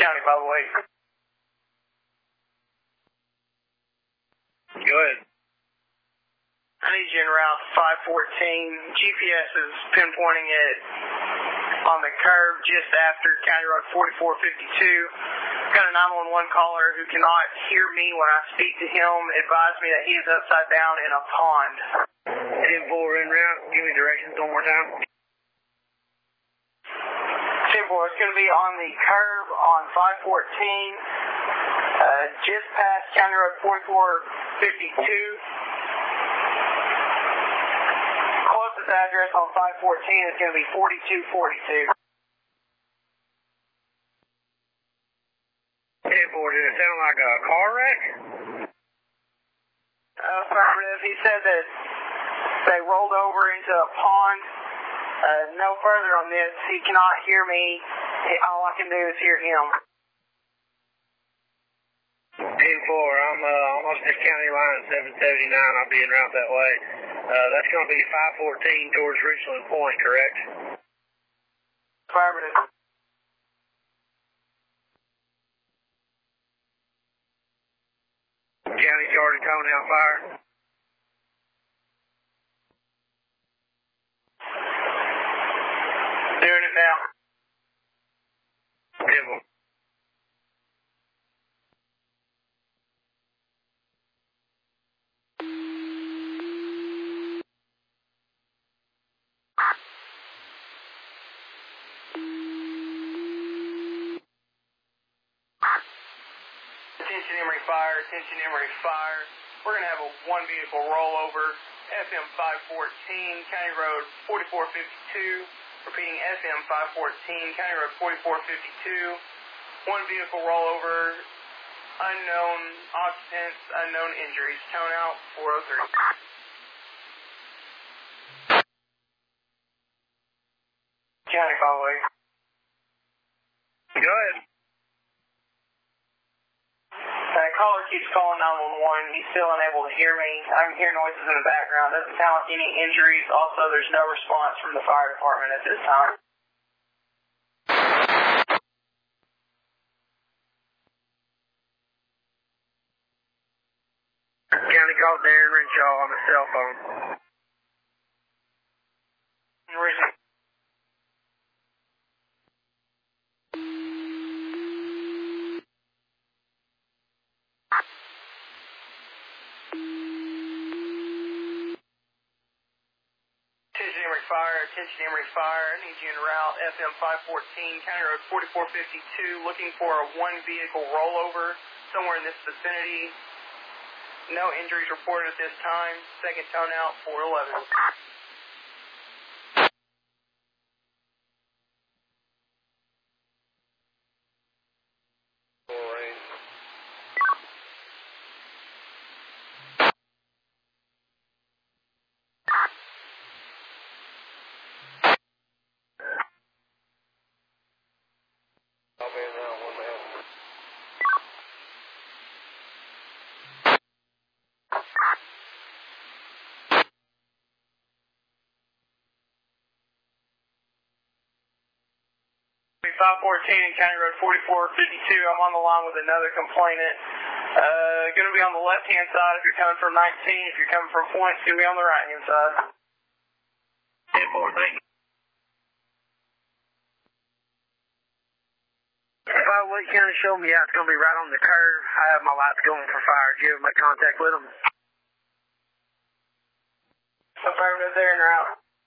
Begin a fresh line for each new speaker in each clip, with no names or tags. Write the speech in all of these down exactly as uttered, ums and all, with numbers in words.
County, by the way.
Go ahead.
I need you in route five fourteen. G P S is pinpointing it on the curve just after County Road forty-four fifty-two. Got a nine one one caller who cannot hear me when I speak to him. Advise me that he is upside down in a pond.
ten four en route. Give me directions one more time.
ten four, it's going to be on the curve on five fourteen, uh, just past County Road forty-four fifty-two. Closest address on five fourteen is going to be forty-two forty-two.
ten four, did it sound like a car wreck?
Affirmative. He said that they rolled over into a pond. Uh, no further on this. He cannot hear me. All I can do is hear him.
ten four, I'm uh, almost at county line at seven seventy-nine. I'll be en route that way. Uh, that's going to be five fourteen towards Richland Point, correct?
Affirmative.
County started towing out fire.
Doing it now.
Devil.
Attention Emory Fire, attention Emory Fire. We're going to have a one vehicle rollover, F M five fourteen, County Road forty-four fifty-two. Repeating, F M five fourteen, County Road forty-four fifty-two. One vehicle rollover, unknown occupants, unknown injuries. Tone out four oh three. County, by the way.
Go ahead.
That caller keeps calling nine one one. He's still unable to hear me. I can hear noises in the background. Doesn't sound like any injuries. Also, there's no response from the fire department at this time.
County called Darren Renshaw on his cell phone.
Reason. Fire, attention Emory Fire, I need you en route, F M five fourteen, County Road forty-four fifty-two, looking for a one vehicle rollover somewhere in this vicinity. No injuries reported at this time. Second tone out, four eleven. five fourteen, County Road forty-four fifty-two. I'm on the line with another complainant. Uh, going to be on the left-hand side if you're coming from nineteen. If you're coming from Point, it's going to be on the right-hand side.
ten four, thank you. If I would kind of show me out, it's going to be right on the curve. I have my lights going for fire. Do you ever make contact with them?
Affirmative there and out.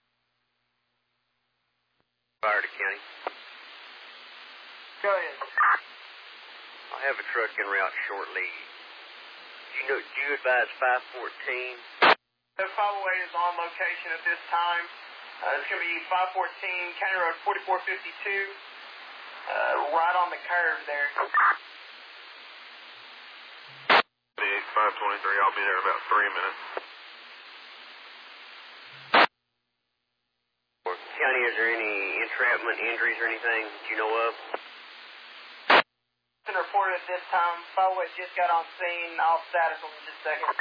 Fire to County.
Go ahead.
I have a truck en route shortly. Do you know? Do you advise five fourteen?
The five oh eight is on location at this time. Uh, it's going to be five fourteen, County Road forty-four fifty-two, uh, right on the curve there.
Big five twenty-three, I'll be there in about three minutes.
County, is there any entrapment injuries or anything that you know of?
Reported at this time. five oh eight just got on scene. I'll status them in just a second.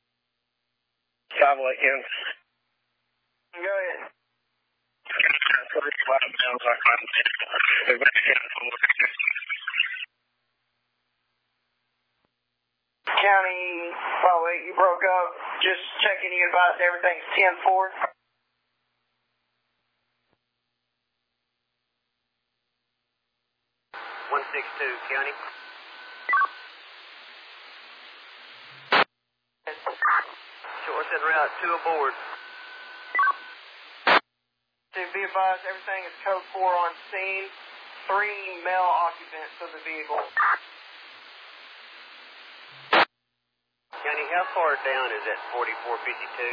five oh eight, County.
Go ahead.
three white males I climbed in. Everybody counted for.
County, oh wait, you broke up. Just checking, you advised everything's ten four.
one six two, County. Choice en route, two aboard.
To be advised, everything is code four on scene. Three male occupants of the vehicle.
County, how far down is that forty-four fifty-two?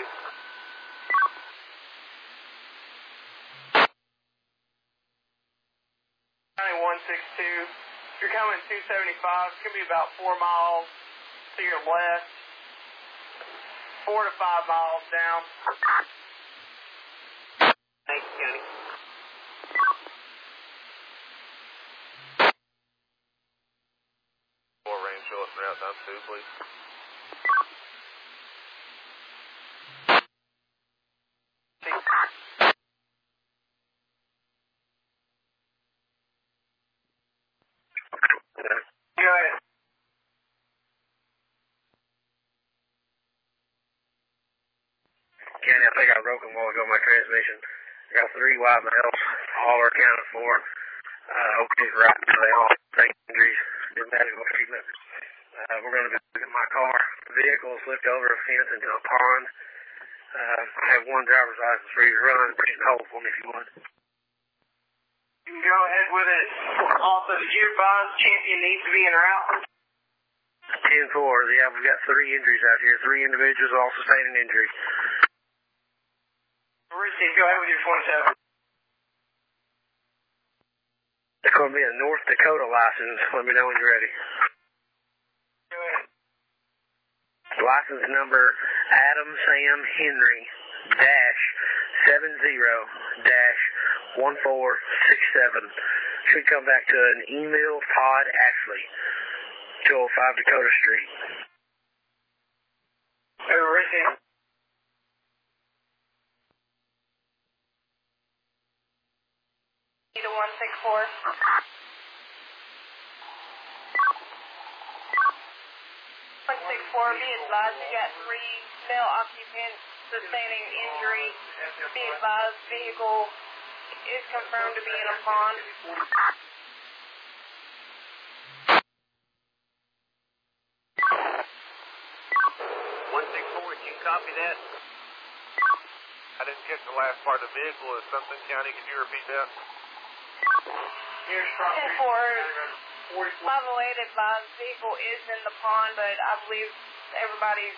County one six two. If you're coming two seventy-five, it's going to be about four miles to your left. Four to five miles down.
Thanks, County.
Four range, show us route time two, please.
Go ahead.
County, I think I broke a while ago my transmission. I got three white males, all are accounted for. Uh, okay, right now they all take injuries, did medical treatment. Uh, we're going to be looking at my car. The vehicle slipped over a fence into a pond. Uh, I have one driver's license for you to run. Please hold for me if you would.
You can go ahead with it. Also, did you advise champion needs to be en route?
ten four, yeah, we've got three injuries out here. Three individuals all sustaining injury.
Richie, go ahead with your twenty-seven.
It's going to be a North Dakota license. Let me know when you're ready.
Go ahead.
License number Adam Sam Henry dash seven zero dash one four six seven. Should come back to an email Todd Ashley, two oh five Dakota Street.
Hey, Richie. To one six four. one six four, be advised you got three male occupants sustaining injury. Be advised vehicle is confirmed to be in a pond.
one six four, can you copy that?
I didn't catch the last part of the vehicle. Is something, County? Could you repeat that?
ten four, five oh eight advised vehicle is in the pond, but I believe everybody's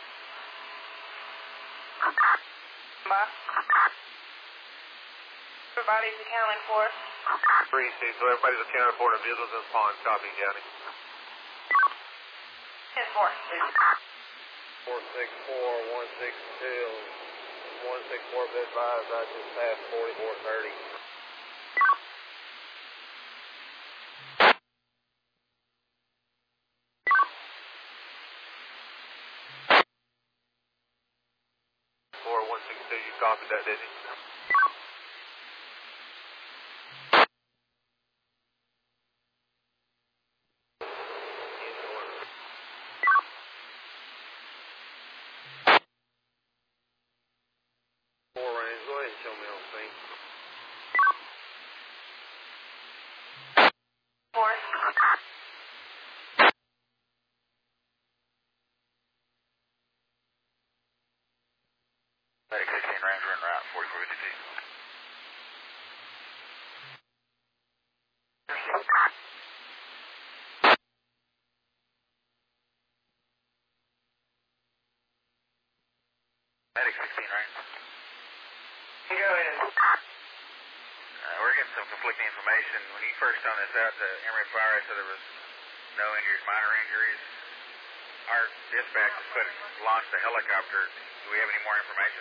by. Everybody's accounted for.
Three, Steve. So everybody's accounted for. The vehicle's in the pond. Copy, County.
ten four.
four six four, one six two, one six four, be advised, I just passed forty-four thirty.
four one six two, you copied that, didn't you?
Four range, go ahead and show me on scene.
Four.
Medic sixteen Ranger en route, forty-four fifty-two. Medic sixteen Ranger.
Go ahead.
Uh, we're getting some conflicting information. When you first found this out, the Emory Fire said there was no injuries, minor injuries. Our dispatch has put launched a helicopter. Do we have any more information?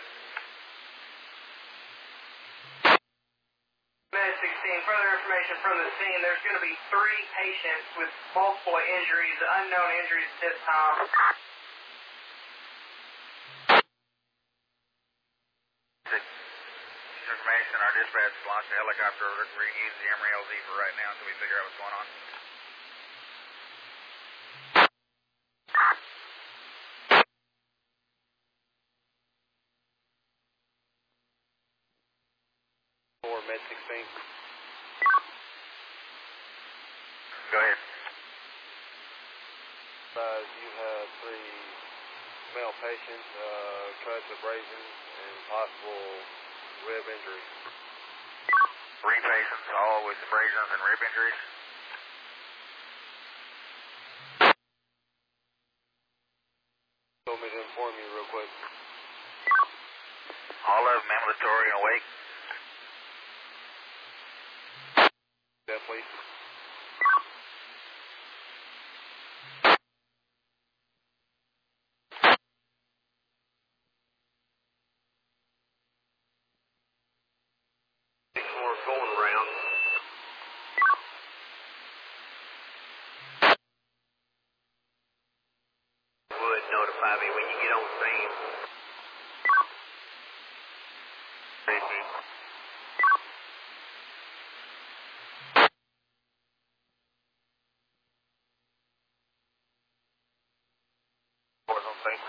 Med sixteen, further information from the scene. There's going to be three patients with multiple injuries, unknown injuries at this time.
Information, our dispatch launched launch the helicopter. We're going to use the Emory L Z for right now until we figure out what's going on.
Four, Med sixteen.
Go ahead.
Uh, you have three male patients, uh, cuts, abrasions, and possible rib injuries.
Three patients, all with abrasions and rib injuries.
Told me to inform you real quick.
All of them ambulatory and awake.
Yeah, please. Going around. Would notify me when you get on scene. Report on scene.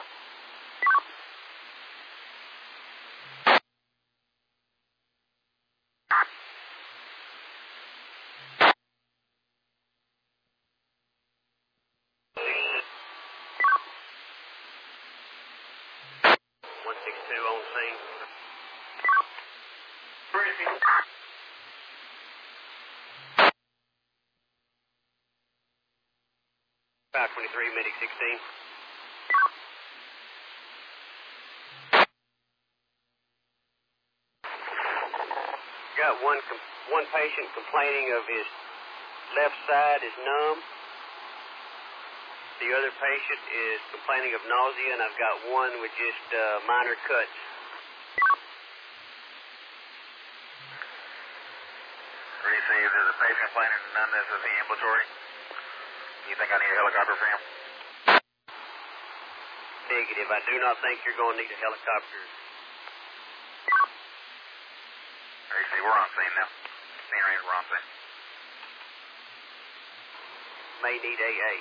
one six two on scene. five twenty-three, medic sixteen. Got one com- one patient complaining of his left side is numb. The other patient is complaining of nausea, and I've got one with just uh, minor cuts.
Receive, there's a patient complaining of numbness of the ambulatory. You think I need a helicopter for him?
Negative. I do not think you're going to need a helicopter.
Receive, we're on scene now. Scene range, we're on scene.
May need A A.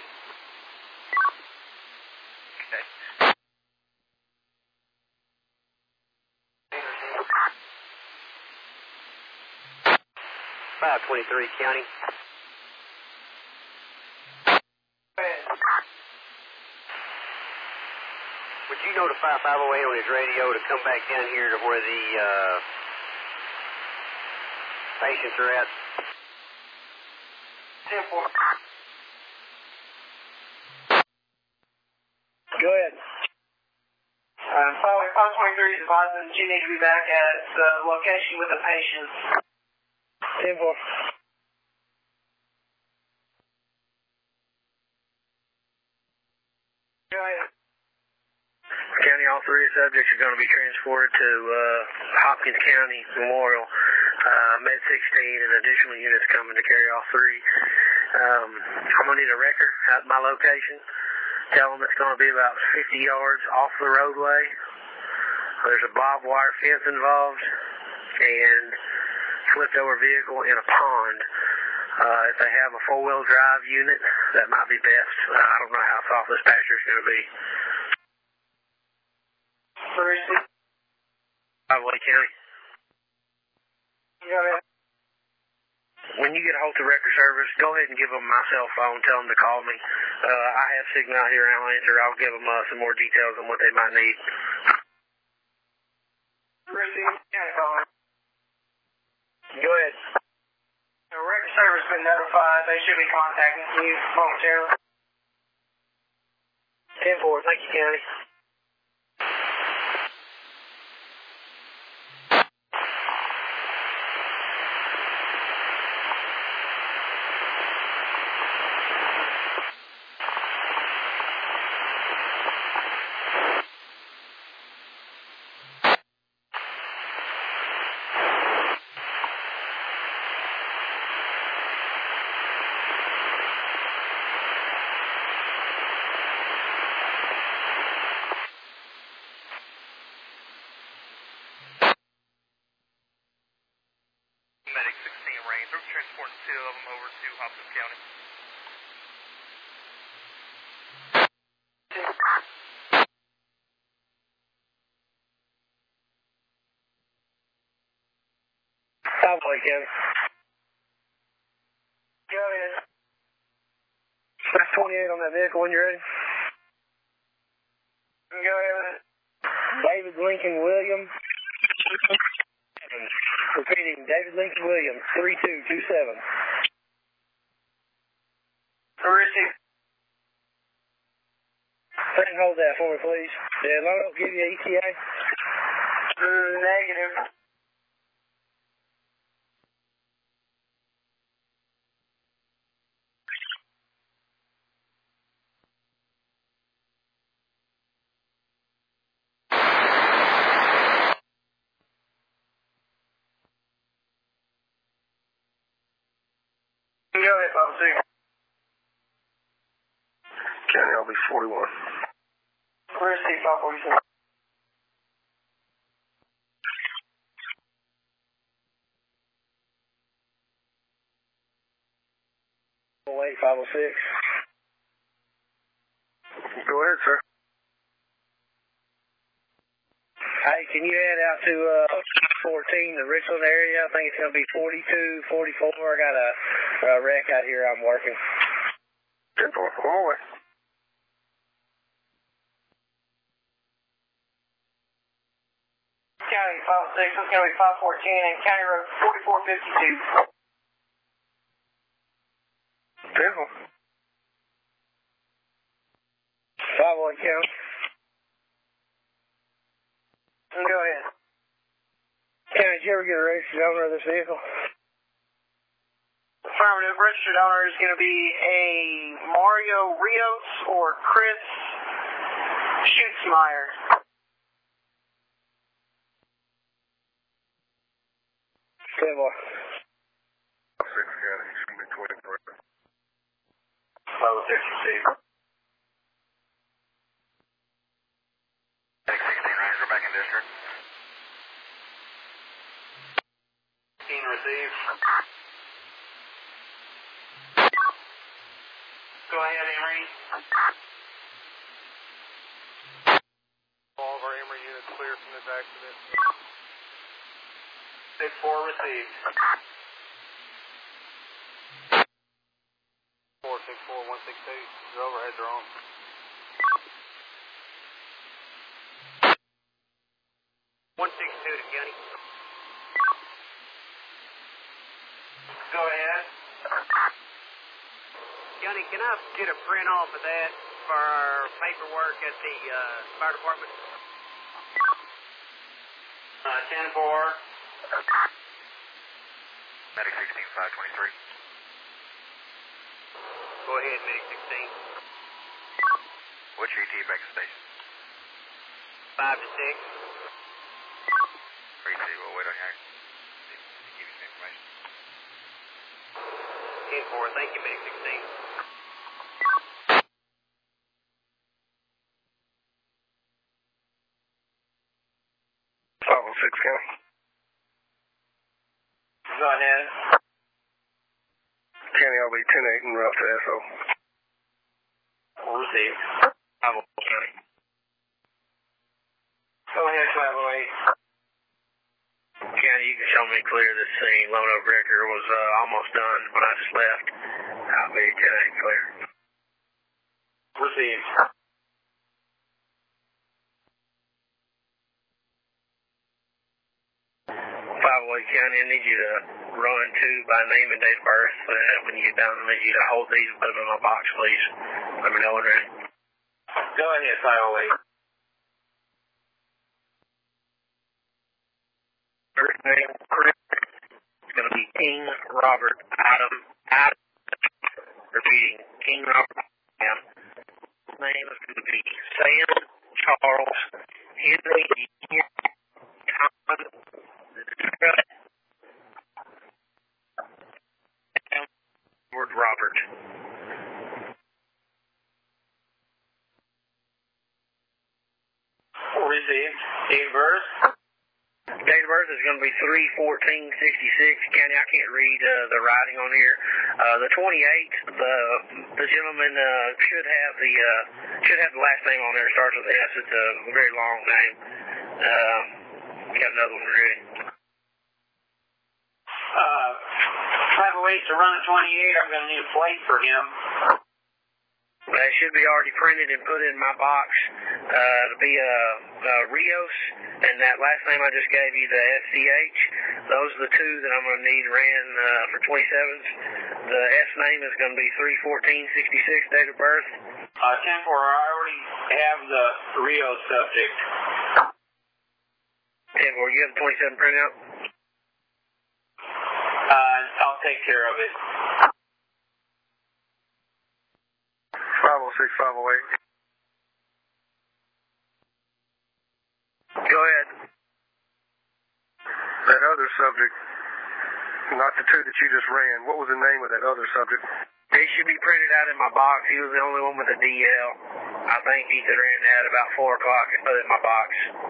Okay.
five twenty-three County. Would you notify five oh eight on his radio to come back down here to where the uh, patients are at?
ten four.
Go ahead.
Uh, five twenty-three is advising that you need to be back at the location with the patient.
ten four.
Go ahead.
County, all three subjects are going to be transported to uh, Hopkins County Memorial. Uh, Med sixteen and additional units coming to carry all three. Um, I'm going to need a wrecker at my location. Tell them it's going to be about fifty yards off the roadway. There's a barbed wire fence involved and flipped over vehicle in a pond. Uh, if they have a four-wheel drive unit, that might be best. Uh, I don't know how soft this pasture is going to be. Highway County.
Go ahead.
When you get a hold of record service, go ahead and give them my cell phone. Tell them to call me. Uh, I have signal out here, and I'll answer. I'll give them uh, some more details on what they might need. Go ahead.
The record service has been notified. They should be contacting you momentarily.
ten four. Thank you, County.
We're transporting two of them over to Hopkins County.
Cowboy County.
Go ahead.
That's twenty-eight on that vehicle when you're ready.
Go ahead.
David Lincoln Williams. Repeating, David Lincoln Williams, three two two seven.
Receive.
Second, hold that for me, please. Did Lono give you E T A?
Negative. Go ahead, five six.
County, I'll be forty-one.
Receive, five forty-seven.
oh eight, five oh six. Go ahead, sir. Hey, can you head out to uh, fourteen, the Richland area? I think it's going to be forty-two, forty-four. I got a, a wreck out here I'm working. ten four, come on away.
County five six, it's going to be five fourteen and County Road forty-four fifty-two.
ten four. five one County.
Go ahead.
County, did you ever get a registered owner of this vehicle?
Affirmative. Registered owner is going to be a Mario Rios or Chris Schutzmeyer.
ten four.
six County, should be twenty-three.
five six received.
six sixteen Ranger back in district.
sixteen received. Go ahead, Emery.
All of our Emory units clear from this accident.
six four received.
four six four one six two, your overheads are on.
one six two to County.
Go ahead.
County, can I get a print off of that for our paperwork at the uh, fire department?
Uh, ten four.
Medic sixteen five twenty-three.
Go ahead, Medic sixteen.
What's your E T A back to station?
five to six.
three two, we'll wait on you. Give you some information.
ten four, thank you, Medic sixteen.
five oh six County.
Go ahead.
County, I'll be ten eight and route to S O.
Received.
five oh County.
Go ahead, five oh eight.
County, you can show me clear this scene. Lono Breaker was uh, almost done when I just left. I'll be ten eight clear.
Received.
five oh eight County, I need you to run two by name and date of birth. Uh, when you get down, I need you to hold these and put them in my box, please. Let me know when ready.
Go ahead, five oh eight.
First name, Chris. It's going to be King Robert Adam Adam. Repeating, King Robert Adam. His name is going to be Sam Charles Henry Tom Edward Robert.
Received. Date of birth.
Date of birth is going to be three fourteen sixty-six. County, I can't read uh, the writing on here. Uh, the twenty-eighth, the the gentleman uh, should have the uh, should have the last name on there. It starts with S. It's a very long name. Uh, got another one ready.
Uh, five oh eight to run at twenty-eight. I'm going to need a plate for him.
That should be already printed and put in my box. Uh, it'll be uh, uh, Rios, and that last name I just gave you, the S C H. Those are the two that I'm going to need ran uh, for twenty-sevens. The S name is going to be three fourteen sixty-six, date of birth.
Uh, ten four, I already have the Rios subject.
ten four, you have the twenty-seven printout?
Uh, I'll take care of it.
five oh six, five oh eight.
Go ahead.
That other subject, not the two that you just ran, what was the name of that other subject?
He should be printed out in my box. He was the only one with a D L. I think he ran that about four o'clock and put it in my box.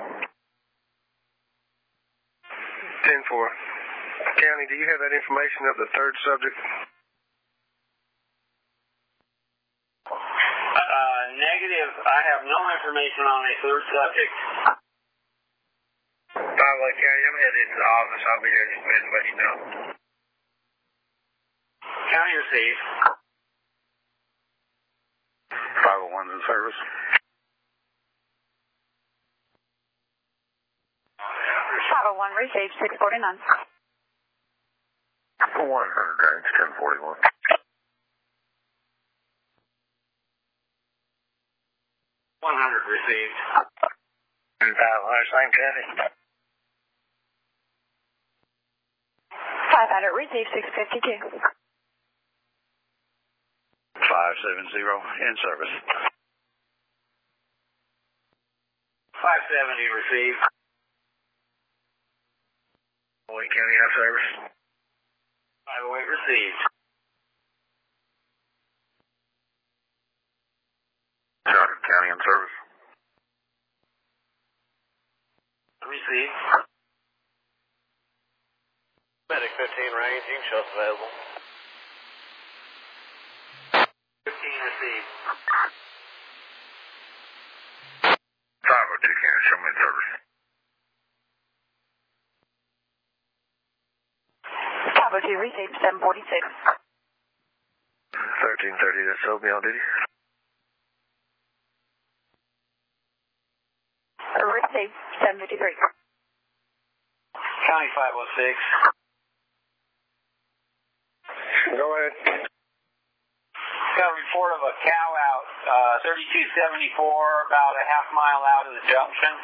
ten four. County, do you have that information of the third subject?
Uh, negative. I have no information on a third subject.
By the way, County, I'm headed into the office. I'll be here in just a minute to let you know.
County received.
five oh one's in service.
five oh one received, six forty-nine.
one hundred range, ten forty-one.
one hundred received.
five hundred, same traffic.
five hundred received, six fifty-two.
five seven zero, in service.
five seventy received.
Wayne County, have service.
five oh eight received.
Charter County in service.
Received.
Medic fifteen range, you can show us available.
fifteen received.
five oh two County, show me in service.
five oh two received, seven forty-six.
thirteen thirty, that's O B on duty.
Received, seven fifty-three.
County five oh six.
Go ahead.
Got a report of a cow out, uh, thirty-two seventy-four, about a half mile out of the junction.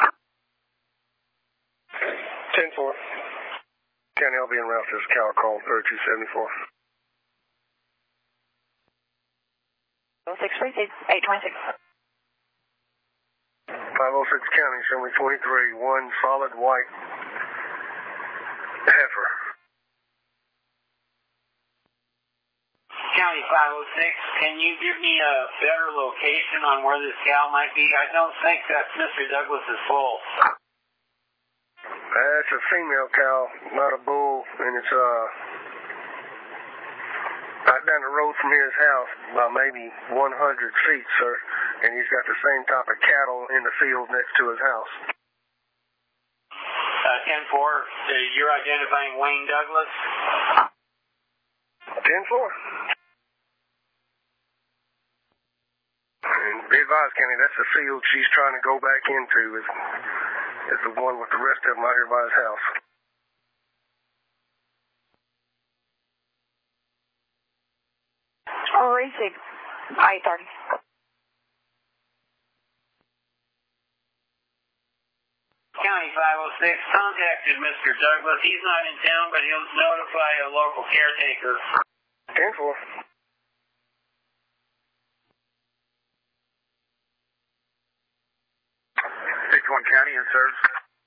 ten four. County, I'll be en route. There's a cow called thirty-two seventy-four.
oh six received, eight twenty-six.
five oh six County, show me twenty-three, one solid white heifer.
County five oh six, can you give me a better location on where this cow might be? I don't think that Mister Douglas is full.
That's a female cow, not a bull, and it's uh right down the road from his house, about maybe one hundred feet, sir. And he's got the same type of cattle in the field next to his house.
Uh, ten four, uh, you're identifying Wayne Douglas?
ten four. And be advised, Kenny, that's the field she's trying to go back into, is, is the one with the rest of them out here by his house.
Received, eight thirty.
County five oh six contacted Mister Douglas. He's not in town, but he'll notify a local caretaker.
ten four.
sixty-one County in service.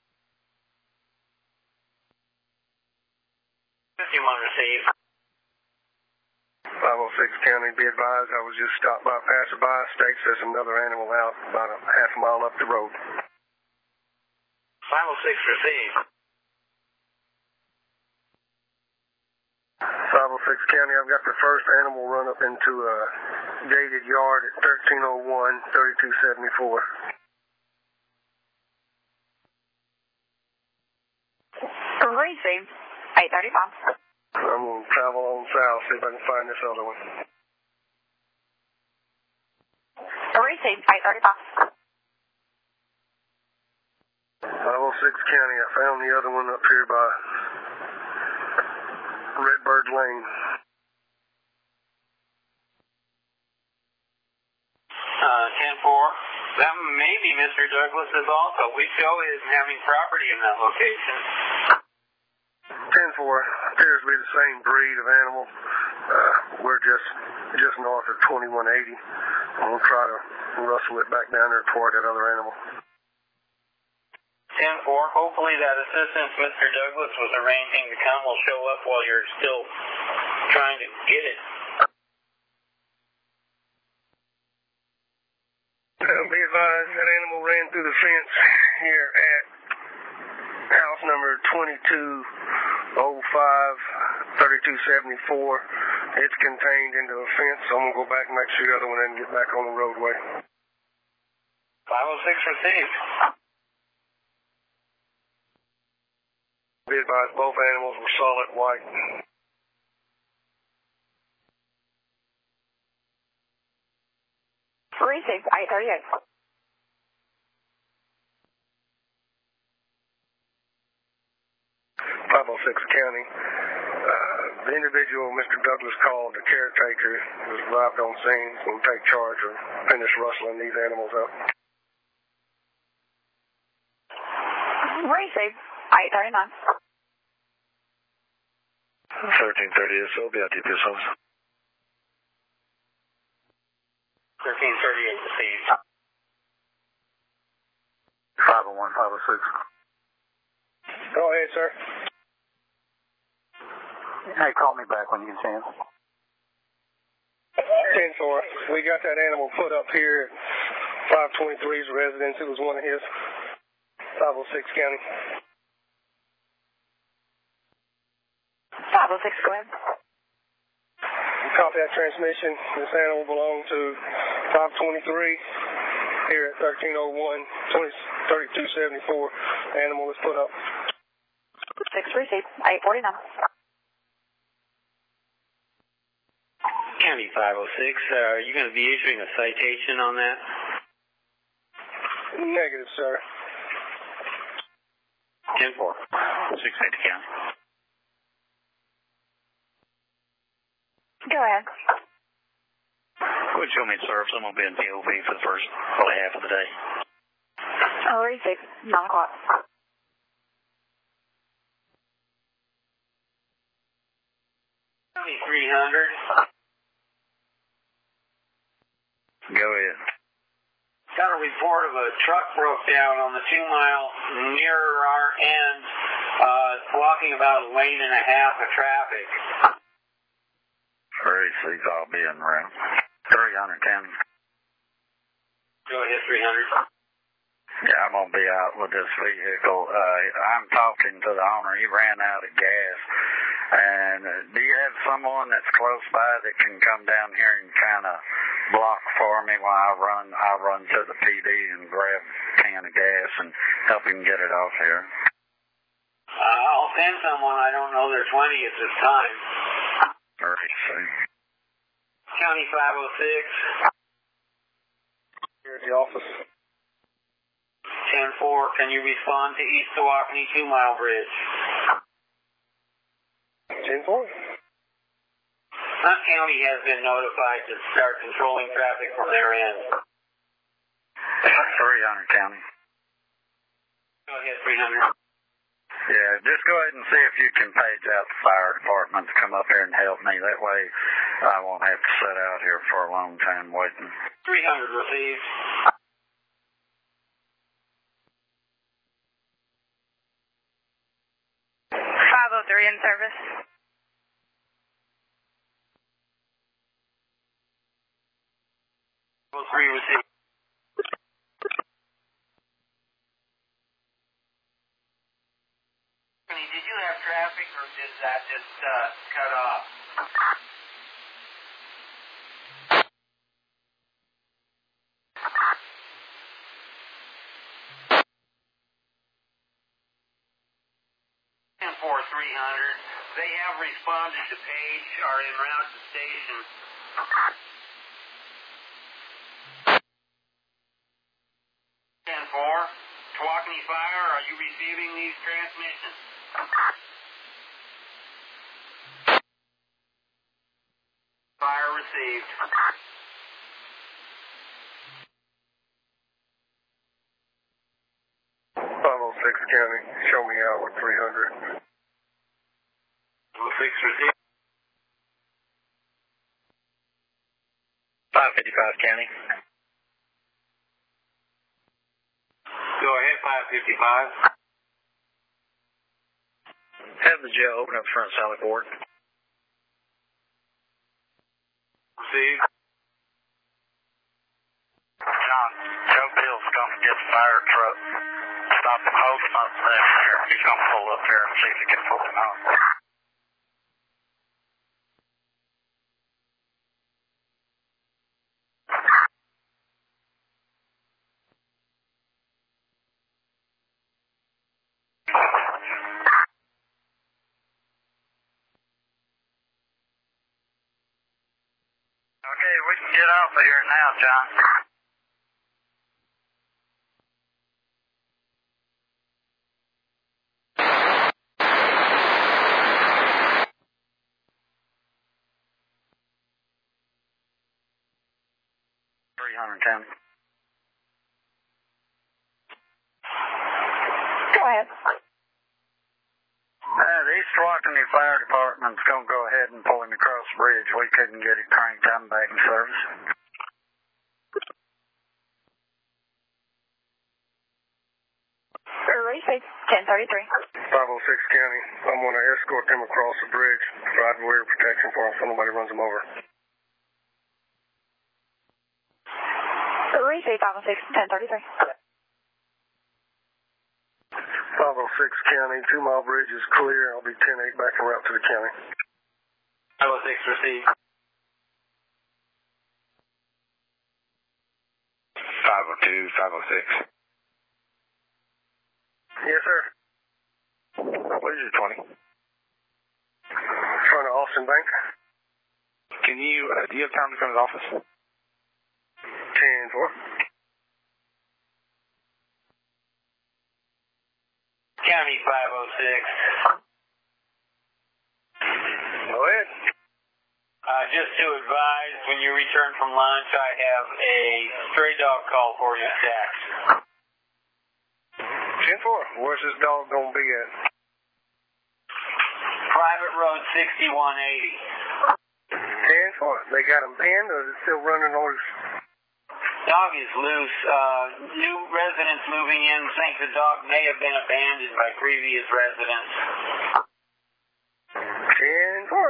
fifty-one received.
five oh six County, be advised, I was just stopped by a passerby. States there's another animal out about a half a mile up the road.
five oh six received.
five oh six County, I've got the first animal run up into a gated yard at thirteen oh one, thirty-two seventy-four.
Received. eight thirty-five.
I'm going to travel on south, see if I can find this other one.
Received. eight thirty-five.
five oh six County, I found the other one up here by Redbird Lane.
Uh, ten four. That may be Mister Douglas's also. We show him having property in that location.
ten four appears to be the same breed of animal. Uh, we're just just north of twenty-one eighty. I'm going to try to rustle it back down there toward that other animal.
ten four. Hopefully that assistance Mister Douglas was arranging to come will show up while you're still trying to get it.
Uh, be advised, that animal ran through the fence here at house number twenty-two oh five, thirty-two seventy-four. It's contained into a fence, so I'm going to go back and make sure the other one doesn't get back on the roadway.
five oh six received.
Be advised, both animals were solid white.
Received. eight thirty-eight.
five oh six County. Uh, the individual Mister Douglas called, the caretaker, was arrived on scene. He's going to take charge of finish rustling these animals up.
Received. eight thirty-nine.
thirteen thirty S O, be out to your peace officer.
thirteen thirty-eight received.
five oh one, five oh six. Go ahead, sir.
Hey, call me back when you get a chance.
ten four. We got that animal put up here at five twenty-three's residence. It was one of his. five oh six County.
five oh six, go ahead.
Copy that transmission. This animal belonged to five twenty-three here at thirteen oh one, thirty-two seventy-four. Animal was put up.
six received. eight forty-nine.
County five oh six, uh, are you going to be issuing a citation on that?
Negative, sir.
ten four. six eighty County.
Go ahead.
Go ahead and show me the service. I'm going to be in P O V for the first probably half of the day.
Oh, received. nine o'clock.
three hundred.
Go ahead.
Got a report of a truck broke down on the two mile nearer our end, uh, blocking about a lane and a half of traffic.
Receive, I'll be in room. three hundred County.
Go ahead, three hundred.
Yeah, I'm going to be out with this vehicle. Uh, I'm talking to the owner. He ran out of gas. And uh, do you have someone that's close by that can come down here and kind of block for me while I run I run to the P D and grab a can of gas and help him get it off here?
Uh, I'll send someone. I don't know there's twenty at this time.
All right, see.
County five oh six.
Here at the office.
ten four, can you respond to East Sawakney two mile bridge?
ten four.
Hunt County has been notified to start controlling traffic from their end.
three hundred County.
Go ahead, three hundred.
Yeah, just go ahead and see if you can page out the fire department to come up here and help me. That way I won't have to sit out here for a long time waiting.
three hundred received.
five oh three in service.
five oh three received. Did you have traffic or did that just uh, cut off. ten four three hundred. They have responded to page, are en route to station. ten four. Tawakoni Fire, are you receiving these transmissions? Fire received.
five oh six County, show me out with three hundred.
five oh six received.
five fifty-five County.
Go ahead, five fifty-five.
Have the jail open up front Sally Port.
Received.
John, Joe Bill's going to get the fire truck. Stop him, hold him up there. He's going to pull up there and see if he can pull him out. Okay, we can get off of here now, John. three hundred ten.
Go ahead.
Uh, the East Tawakoni Fire Department's going to go ahead and pull him across the bridge. We couldn't get it cranked up back in service.
Receive ten thirty-three.
five oh six County, I'm going to escort them across the bridge, provide rear protection for them so nobody runs them over.
Receive five oh six, ten thirty-three.
five oh six County, two mile bridge is clear. I'll be ten eight back en route to the county.
five oh six received.
five oh two, five oh six.
Yes, sir.
What is your twenty?
Front of Austin Bank.
Can you, uh, do you have time to come to the office?
ten four.
County five oh six.
Go ahead.
Uh, just to advise, when you return from lunch, I have a stray dog call for you, Dax.
ten four. Where's this dog going to be at?
Private Road sixty-one eighty.
ten four. They got him pinned or is it still running loose?
Dog is loose. Uh, new residents moving in think the dog may have been abandoned by previous residents.
ten four.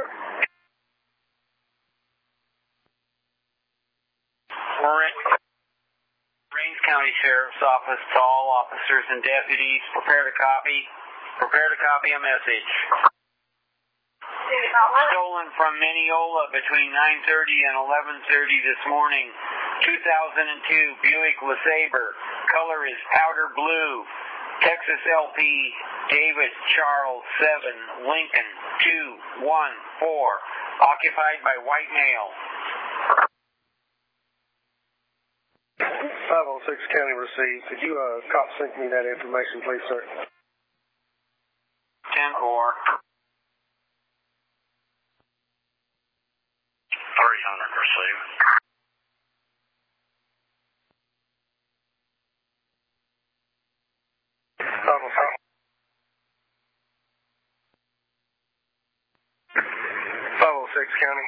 Rains County Sheriff's Office to all officers and deputies, prepare to copy. Prepare to copy a message. Stolen from Mineola between nine thirty and eleven thirty this morning. two thousand two Buick LeSabre. Color is powder blue. Texas L P David Charles seven Lincoln two one four. Occupied by white male.
five oh six County received. Could you uh, cop sync me that information, please, sir?
ten four.
three hundred received.
five oh six. five oh six County.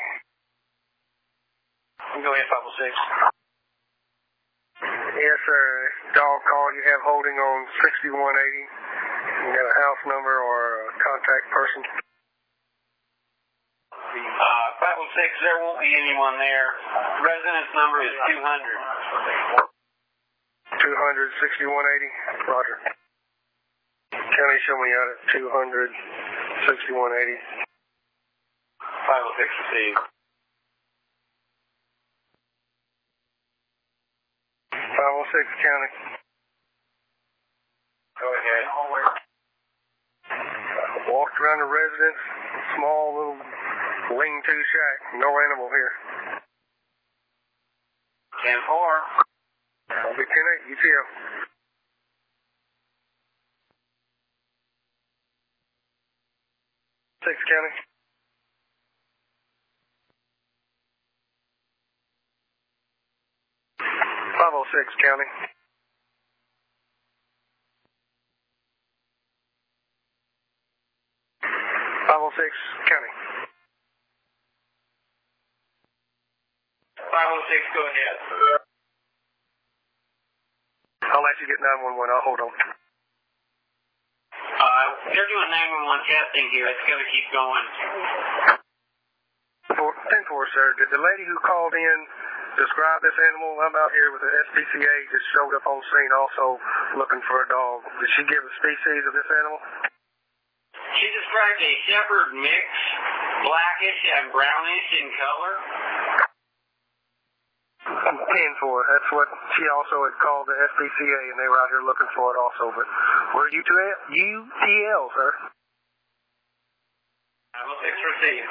Go ahead, five oh six.
Yes, sir. Dog call you have holding on sixty-one eighty. You got a house number or a contact person?
Uh, five oh six, there won't be anyone there. Residence number is two hundred.
two hundred, sixty-one eighty. Roger. County, show me out at two hundred, sixty-one eighty.
five oh six received.
five oh six County.
Go ahead.
Uh, walked around the residence, small little lean-to shack, no animal here.
ten four.
I'll be ten eight, U T L. six County. five oh six County. five oh six County.
five oh six, go ahead.
I'll let you get nine one one. I'll hold on.
Uh, they're doing nine one one testing here. It's going to keep going.
ten four, sir. Did the lady who called in describe this animal? I'm out here with the S P C A, just showed up on scene also looking for a dog. Did she give a species of this animal?
She described a shepherd mix, blackish and brownish in color.
ten four. That's what she also had called the S P C A, and they were out here looking for it also. But we're U T L, sir.
five oh six received.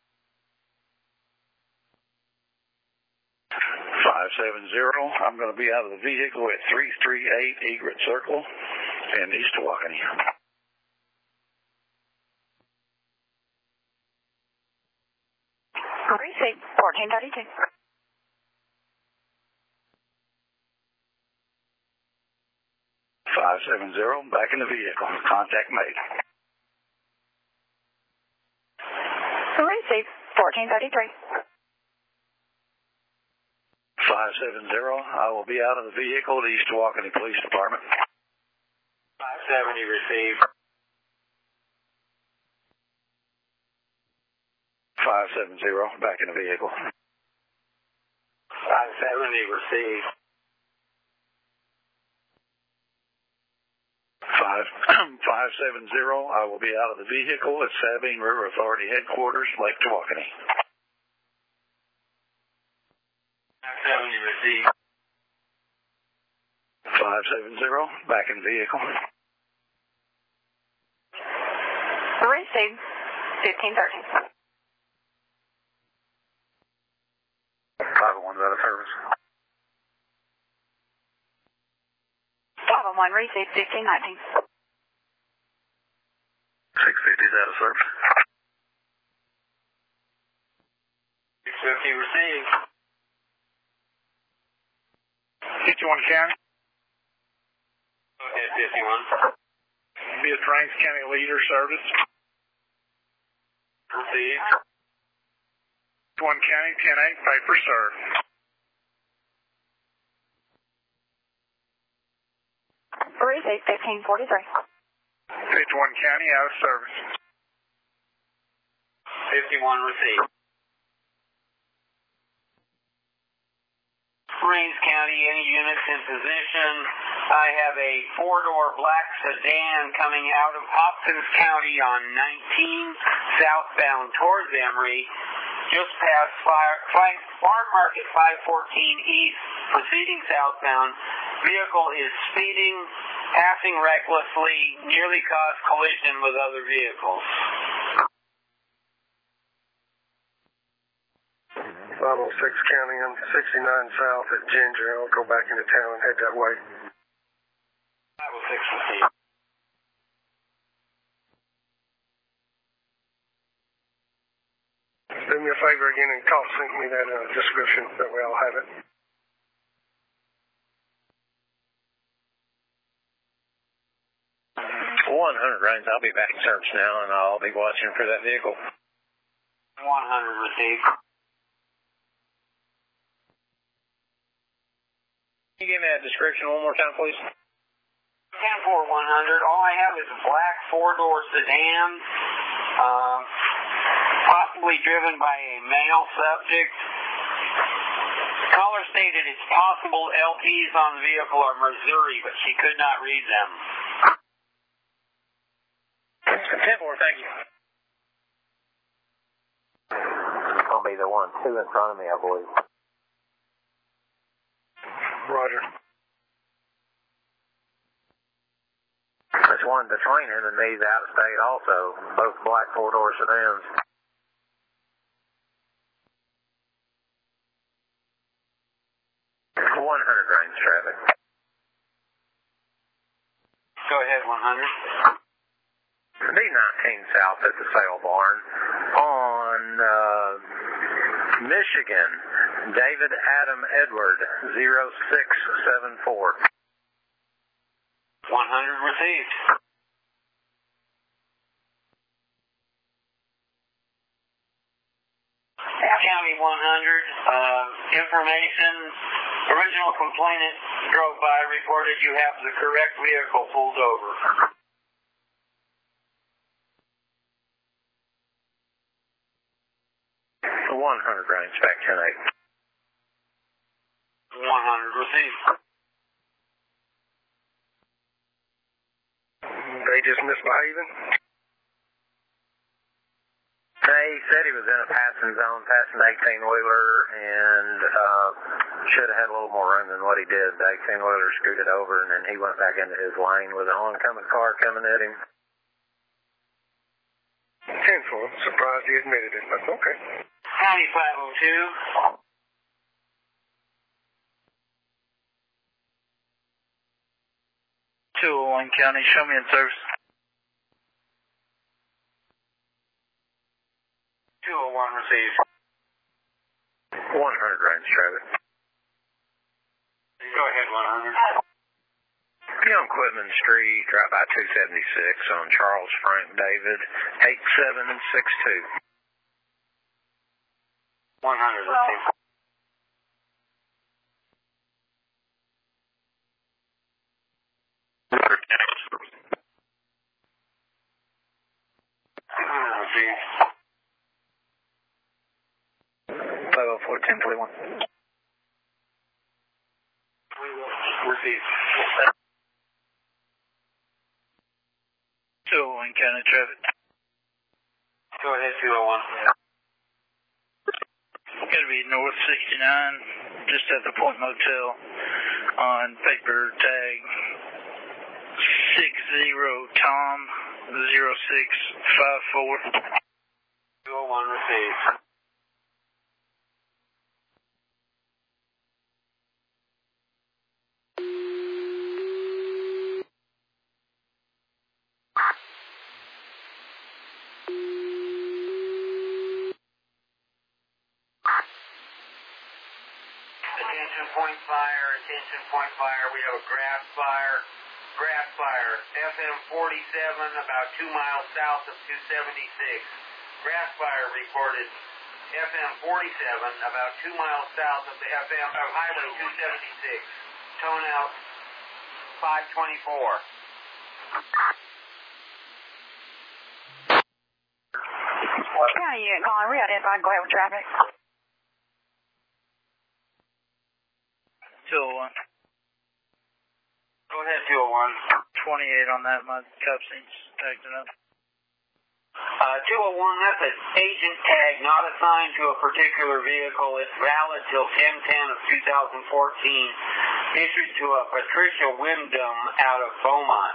five seven zero. I'm going to be out of the vehicle at three three eight Egret Circle in East Waukene.
Receive fourteen thirty-two.
five seven zero, back in the vehicle. Contact made.
Receive fourteen thirty-three.
five seven zero, I will be out of the vehicle at East Waukene Police Department.
five seventy received.
five seven zero, back in the vehicle.
five seventy received.
Five, five seven zero, I will be out of the vehicle at Sabine River Authority Headquarters, Lake Tawakoni.
five seventy received.
five seven zero, back in the vehicle.
Receive fifteen thirteen.
five oh one's out of service.
five oh one receive fifteen nineteen.
six fifty's out of service.
six fifty received.
fifty-one County.
Go ahead, fifty-one.
Be a Franks County Leader Service.
Received.
fifty-one County, ten eight, paper served.
Receive fifteen forty-three.
fifty-one County, out of service.
fifty-one received. Rains County, any units in position? I have a four-door black sedan coming out of Hopkins County on nineteen, southbound towards Emory, just past Fire, Fire, Farm Market five fourteen East, proceeding southbound. Vehicle is speeding, passing recklessly, nearly caused collision with other vehicles.
five oh six County, I'm sixty-nine south at Ginger. I'll go back into town and head that way.
five oh six received.
Do me a favor again and call sync me that uh, description. That way I'll have it.
one hundred Rains, I'll be back in service now, and I'll be watching for that vehicle.
one hundred received.
Can you give me that description one more time, please?
ten four one hundred. All I have is a black four-door sedan, uh, possibly driven by a male subject. Caller stated it's possible L Ps on the vehicle are Missouri, but she could not read them.
ten four, thank you. be the one, two in front of me, I believe.
Roger.
There's one, the trainer, and these out of state also, both black four-door sedans. one hundred range traffic.
Go ahead, one hundred.
D nineteen south at the sale barn on uh, Michigan, David Adam Edward, zero six seven four.
one hundred received. County one hundred, uh, information, original complainant drove by, reported you have the correct vehicle pulled over.
one hundred range back ten eight.
one hundred received.
They just misbehaving?
He said he was in a passing zone, passing the eighteen-wheeler, and uh, should have had a little more room than what he did. The eighteen-wheeler scooted over, and then he went back into his lane with an oncoming car coming at him.
ten four. Surprised he admitted it, but okay.
County five oh two.
two oh one County, show me in service.
two oh one received.
one hundred range traffic.
Go ahead, one hundred.
Be on Quitman Street, right by two seventy-six on Charles Frank David, eight seven six two.
one hundred received.
five oh four, ten forty-one.
Received.
two oh one County traffic.
Go ahead, two oh one.
Gotta be North sixty-nine, just at the Point Motel on paper tag six zero Tom zero six five four.
two oh one received. Attention point fire, attention point fire, we have a grass fire, grass fire, F M forty-seven, about two miles south of two seventy-six. Grass fire reported, F M forty-seven, about two miles south of the F M, of Highway two seventy-six. Tone out, five twenty-four.
County unit calling, re-identified, go ahead with traffic.
two oh one.
Go ahead, two oh one.
twenty-eight on that, my cop seat's acting up.
Uh, two oh one, that's an agent tag not assigned to a particular vehicle. It's valid till ten ten of two thousand fourteen. Issued to a Patricia Wyndham out of Beaumont.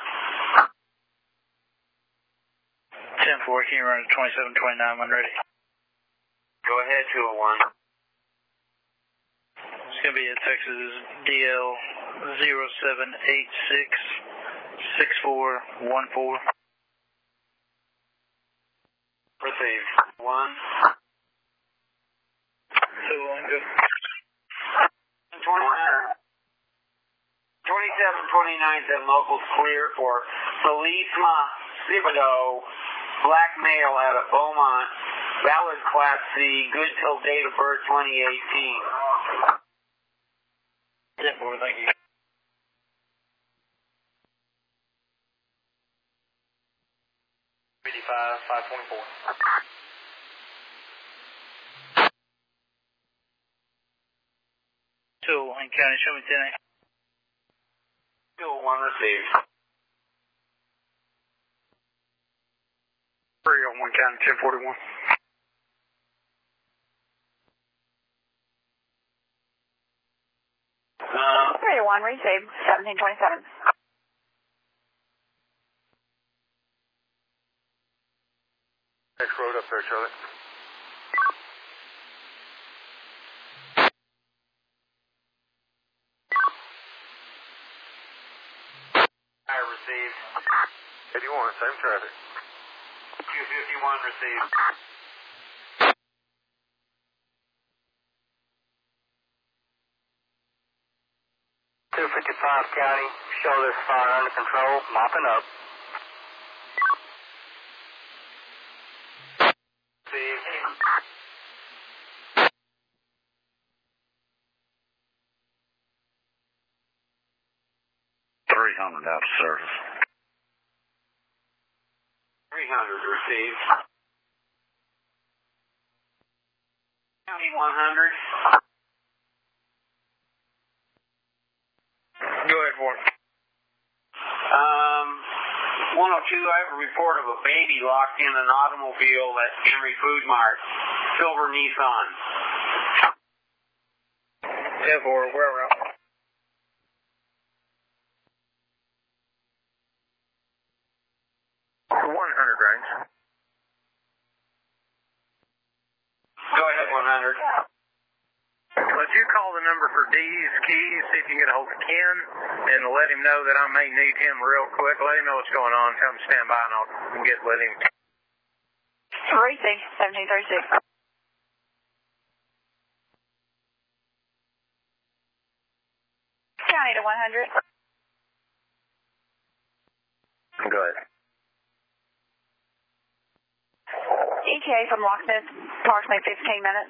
ten four, can you run to twenty-seven twenty-nine when ready?
Go ahead, two oh one.
It's going to be a Texas D L zero seven eight six six four one four.
Received. One.
two oh one, good.
twenty-seven twenty-nine, said locals clear for Felisma Thibodeau, black male out of Beaumont, valid Class C, good till date of birth twenty eighteen.
ten four, thank you.
eighty-five, five twenty-four.
two oh one County, show me ten eight.
two oh one received.
three oh one County, ten forty-one.
three one, received, seventeen twenty-seven.
Next road up there, Charlie.
Fire received.
eighty-one, same traffic.
two fifty-one received.
two fifty-five County, show this fire under control, mopping up.
three hundred out of service.
three hundred received. County one hundred.
Go ahead, Warren.
Um, one oh two, I have a report of a baby locked in an automobile at Henry Food Mart. Silver Nissan.
ten four, where we're at?
one hundred range.
Go ahead, one hundred.
Would you call the number for D's Keys, see if you can get a hold of Ken, and let him know that I may need him real quick. Let him know what's going on. Tell him to stand by and I'll get with him.
Received, seventeen thirty-six. County to one hundred.
Go ahead.
E T A from Locksmith, approximately fifteen minutes.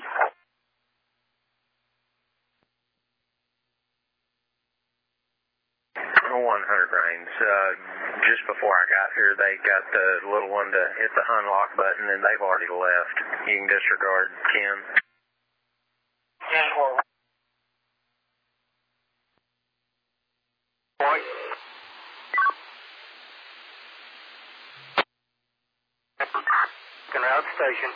one hundred range. Uh, just before I got here, they got the little one to hit the unlock button, and they've already left. You can disregard Ken.
ten four.
Point. Route station.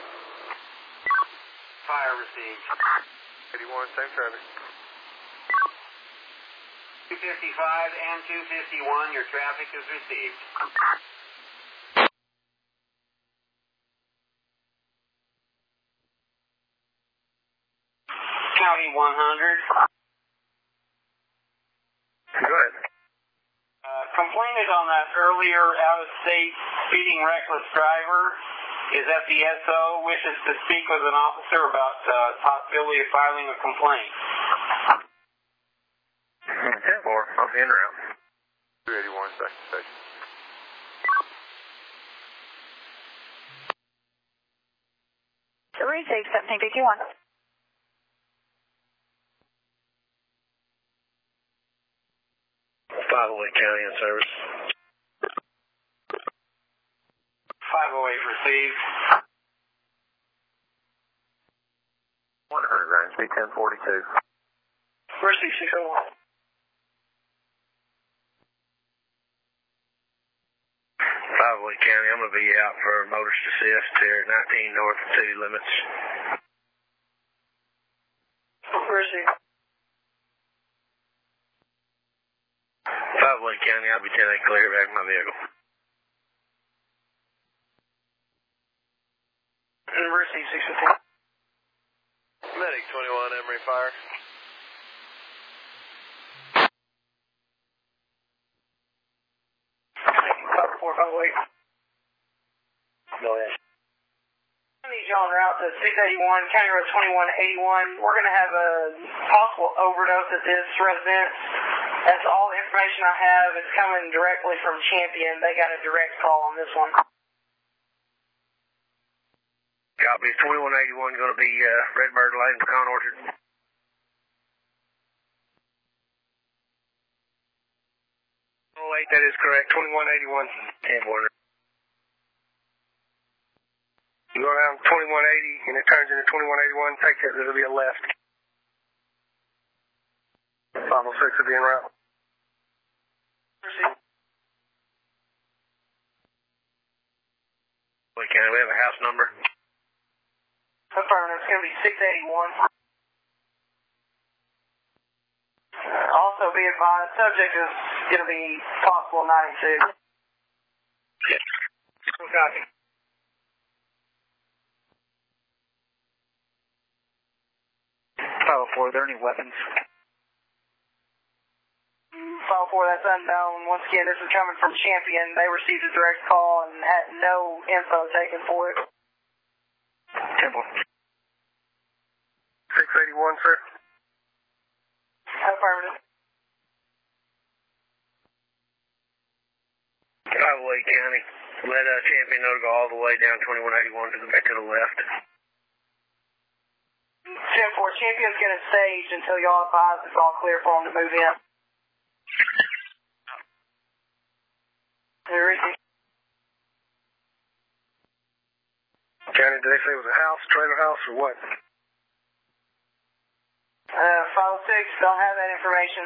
Fire received.
eighty-one, same traffic.
two fifty-five and two fifty-one, your traffic is received. County one hundred.
Go ahead.
Uh, complainant on that earlier out-of-state speeding reckless driver is at the S O, wishes to speak with an officer about uh, possibility of filing a complaint.
ten four, I'll be en route.
two eighty-one, second station.
Received, seventeen fifty-one.
five oh eight County in service.
five oh eight received.
one hundred range, B ten forty-two.
Received six oh one. five oh eight County, I'm going to be out for motorist assist here at nineteen north of city limits.
Received.
five oh eight County, I'll be ten eight clear back in my vehicle.
Received six fifteen.
Medic twenty-one, Emory Fire.
four five eight.
Go ahead.
I need you on route to six eighty-one, County Road twenty-one eighty-one. We're going to have a possible overdose at this residence. That's all the information I have. It's coming directly from Champion. They got a direct call on this one.
Copy. twenty-one eighty-one going to be uh, Redbird Lane, Pecan Orchard. oh eight, that is correct. twenty-one eighty-one. ten four. You go around twenty-one eighty and it turns into twenty-one eighty-one. Take that. There'll be a left. five oh six will be en route. Wait, can we have a house number?
Affirmative. It's going to be six eighty-one.
Also be advised, subject is going to be possible ninety-two. Copy.
five oh four, are there any weapons?
five oh four, that's unknown. Once again, this is coming from Champion. They received a direct call and had no info taken for it.
Temple.
six eighty-one, sir.
Affirmative.
Highway County. Let uh, Champion know to go all the way down twenty-one eighty-one to the back to the left.
ten four, Champion's going to stage until y'all advise it's all clear for him to move in. Where is he?
County, did they say it was a house, trailer house, or what?
Uh, five oh six, don't have that information.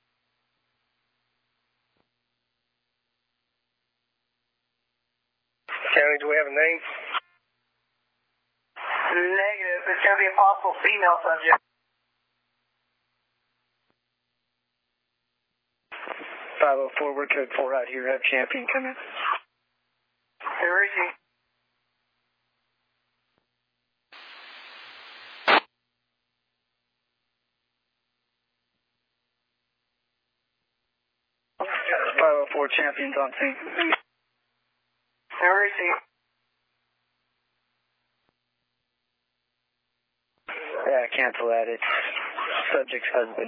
County, do we have a name?
Negative. It's going to be a possible female subject.
five oh four, we're code four out here. Have Champion come in.
Where is he?
five oh four, Champion's on scene.
Where is he?
Yeah, cancel that. It's subject's husband.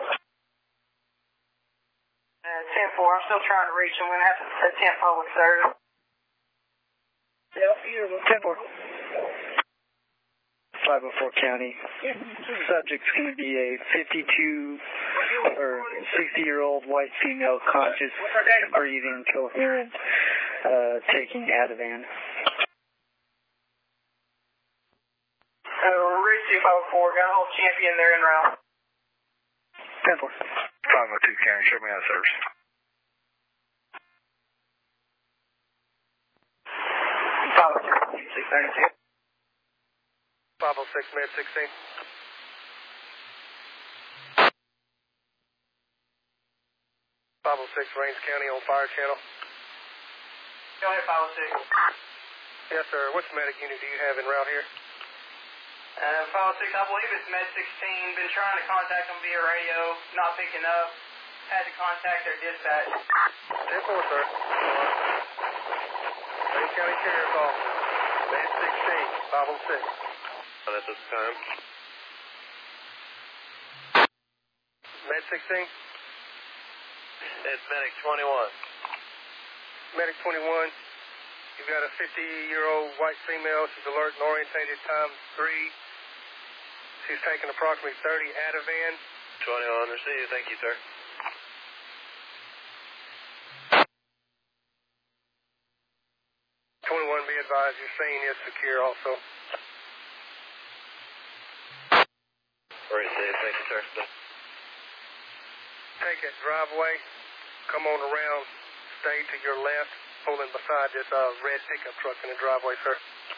Uh, ten four, I'm still trying to reach him. I'm going to have to attempt public service.
Yep, you're ten four. five oh four County. Subject's going to be a fifty-two or sixty-year-old white female, conscious, breathing, coherent, uh, taking Ativan.
Uh, Reach five oh four, got a whole Champion there en route.
ten four.
five oh two County, show me how it serves.
five oh two, six thirty-two.
five oh six, Med sixteen. five oh six, Rains County on fire channel.
Go ahead, five oh six.
Yes, sir. Which medic unit do you have en route here?
Uh, five oh six, I believe it's Med sixteen. Been trying to contact them via radio, not picking up. Had to contact their dispatch.
ten four, sir. Rains County Sheriff's Office. Med sixteen, five oh six. At this time. Med sixteen? It's Medic twenty-one. Medic twenty-one, you've got a fifty-year-old white female. She's alert and orientated, time three. She's taking approximately thirty Ativan. twenty-one, received. Thank you, sir. twenty-one, be advised, your scene is secure also. Received. Thank you, sir. Take it driveway. Come on around. Stay to your left. Pulling beside this uh, red pickup truck in the driveway, sir.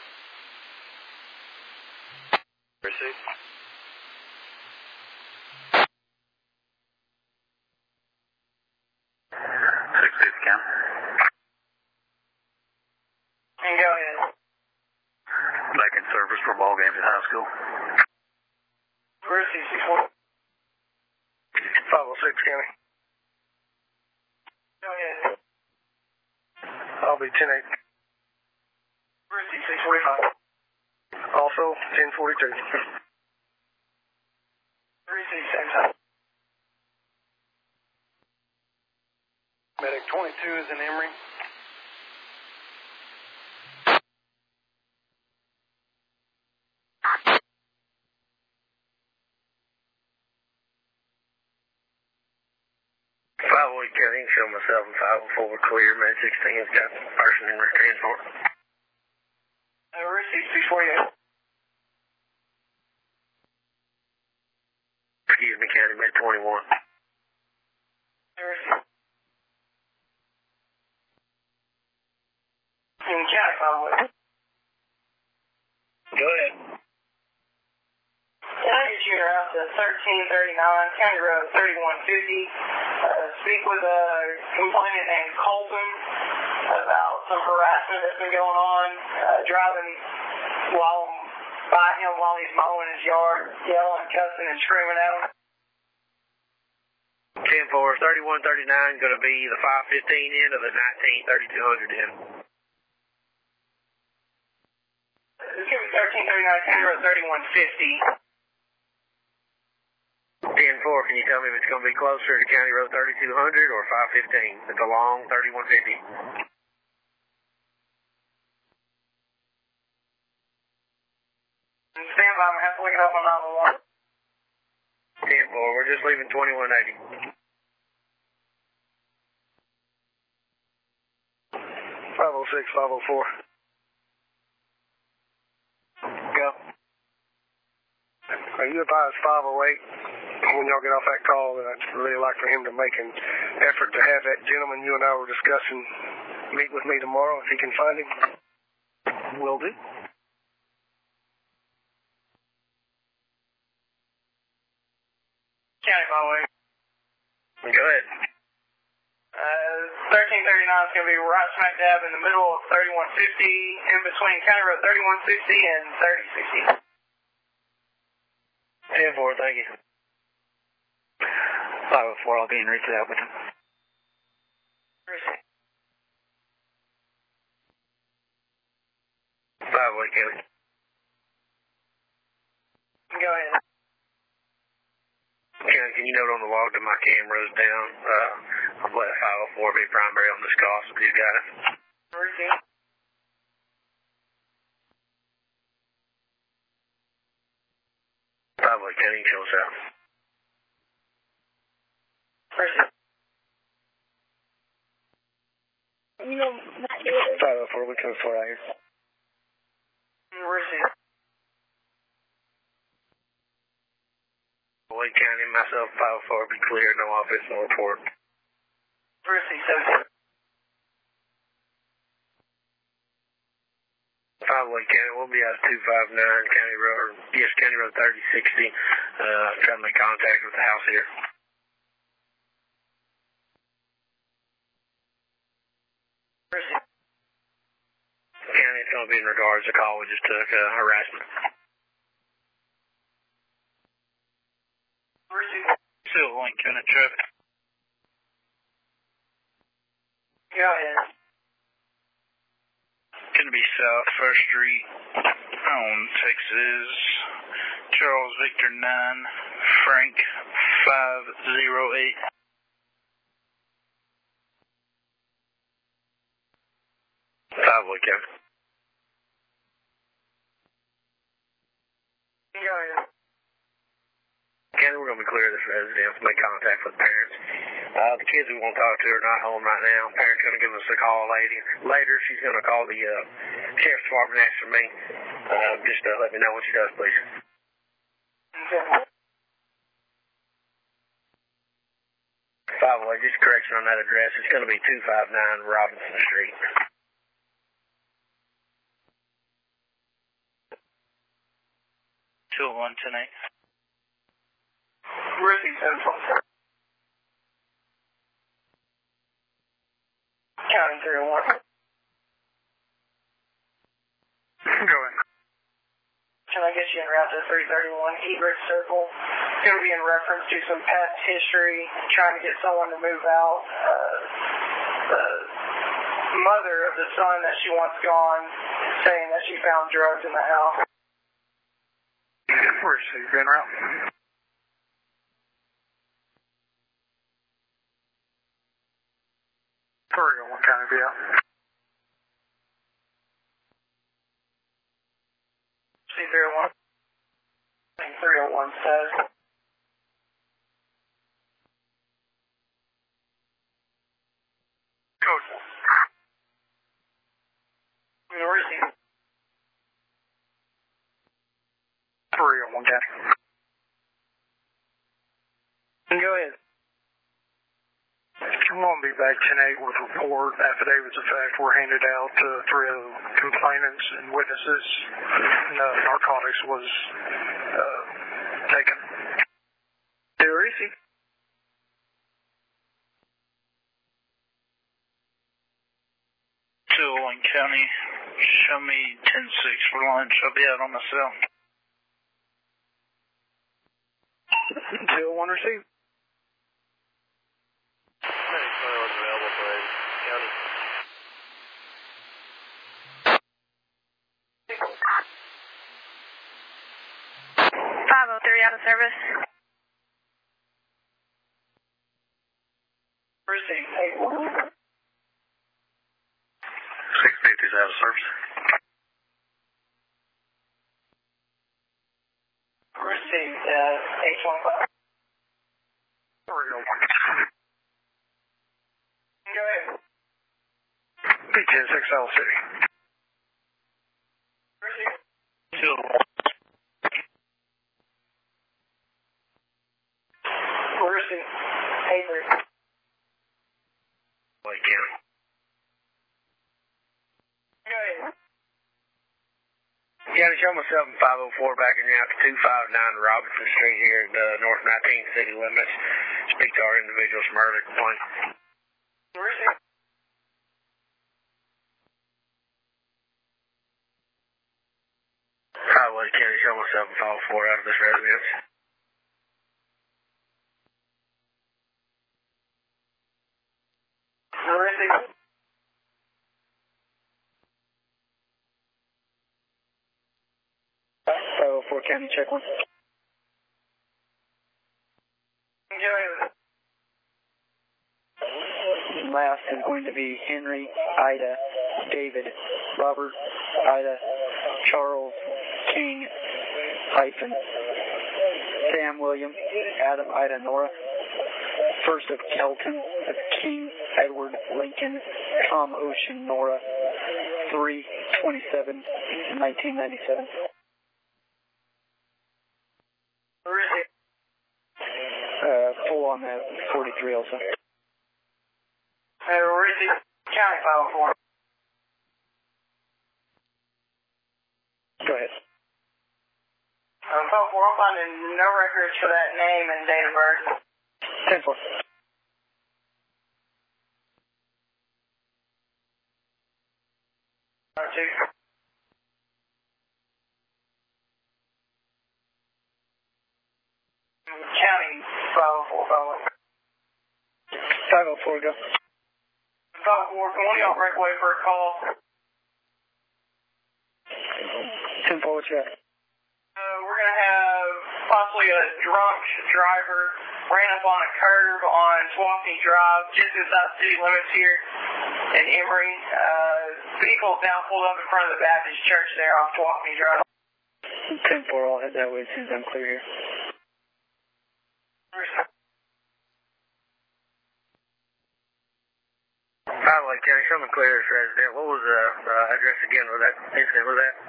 Received.
six six County.
And go ahead.
Back in service for ball games at high school.
Where's he? six one.
five oh six, County.
Go ahead.
I'll be ten eight.
Where's he? six forty-five.
Also, ten forty-two.
Where's he? Same time.
Medic twenty-two is in Emory.
five oh eight County, show myself in five oh four clear. Med sixteen has got person in transport.
Uh, where's he? six forty-eight.
Excuse me, County, Med twenty-one.
Where's he? In County, five oh eight.
Go ahead.
Can I get you you en route to thirteen thirty-nine, County Road thirty-one fifty. Uh, speak with a complainant named Colton about some harassment that's been going on, uh, driving while by him while he's mowing his yard, yelling, cussing, and screaming at him.
ten four, thirty-one thirty-nine, going to be the five fifteen end of the nineteen thirty-two hundred end.
It's going to be thirteen thirty-nine, County Road thirty-one fifty.
ten four, can you tell me if it's going to be closer to County Road thirty-two hundred or five fifteen? It's a long thirty-one fifty.
Stand by, I'm going to have to look it up on nine one one.
ten four, we're just leaving twenty-one eighty.
five oh six, five oh four. Go. Are you advised five oh eight when y'all get off that call that I'd really like for him to make an effort to have that gentleman you and I were discussing meet with me tomorrow if he can find him? Will do.
County Highway.
Go ahead.
Uh, thirteen thirty-nine is going to be right smack dab in the middle of thirty-one fifty, in between County Road thirty-one sixty and thirty sixty.
ten four, thank you.
five oh four, I'll be in reach out with him.
five oh eight, County.
Go ahead.
County, can you note on the log that my camera's down? Uh, I'll let five oh four be primary on this call, so you got it.
Routine.
five oh eight, County, show us out.
Routine.
You know,
five oh four, we can four out here.
Routine.
Wake County, myself, five oh four, be clear, no office, no report.
Routine, seventeen.
five oh eight, County, we'll be out of two five nine, County Road, yes, County Road thirty sixty, uh, trying to make contact with the house here.
Routine.
County, it's going to be in regards to the call we just took, uh, harassment.
Still Lincoln at traffic.
Go ahead.
Gonna be South First Street on Texas. Charles Victor nine, Frank five oh eight.
five oh eight, County.
Go ahead.
County, we're going to be clear of this residence, make contact with the parents. Uh, the kids we want to talk to are not home right now. Parents going to give us a call lady. Later, she's going to call the uh, sheriff's department and ask for me. Uh, just uh, let me know what she does, please. five oh eight, just a correction on that address. It's going to be two five nine Robinson Street.
two oh one tonight.
Routine, seven twenty-seven. County three oh one.
Go ahead.
Can I get you en route to three thirty-one Hebert Circle? It's going to be in reference to some past history, trying to get someone to move out. Uh, the mother of the son that she wants gone, saying that she found drugs in the house.
Where's he been around? three oh one, County, be out.
C three oh one. three oh one says.
Code.
Receive.
three oh one, County.
Go ahead.
I'm going to be back ten eight with report. Affidavits of fact were handed out to three of the complainants and witnesses. No narcotics was uh, taken.
County. Show me ten six for lunch. I'll be out on my cell.
two oh one received.
Medic twenty-one is available for Raven County.
five oh three out of service.
Received.
six fifty is out of service.
Received. Uh, eight twenty-five. Go ahead.
B ten six L City.
Received.
Two.
Received. eight three.
Lake County.
Go ahead.
County, show myself in five oh four backing out to two five nine Robinson Street here at the North nineteen city limits. Speak to our individuals murder complaint.
Received.
Highway County, show myself in five oh four out of this residence.
Received.
five oh four County, check one.
Go ahead.
Last is going to be Henry, Ida, David, Robert, Ida, Charles, King, hyphen, Sam, William, Adam, Ida, Nora. First of Kelton, of King, Edward, Lincoln, Tom, Ocean, Nora. three twenty-seven nineteen ninety-seven. Uh, pull on that forty-three also.
Uh, Received. County five oh four.
Go ahead.
Um, five oh four, I'm finding no records for that name and date of birth.
ten four.
Two. County five oh four, five oh four.
five oh four, go.
five oh four, can one of y'all break away for a call?
ten four, what you got?
Uh, we're going to have possibly a drunk driver ran up on a curb on Swampney Drive, just inside the city limits here in Emory. Uh, vehicle now pulled up in front of the Baptist church there on Swampney Drive.
ten four, I'll head that way as soon as I'm clear here.
Highway County, show me clear as resident. What was the uh, address again? Was that incident? Was that?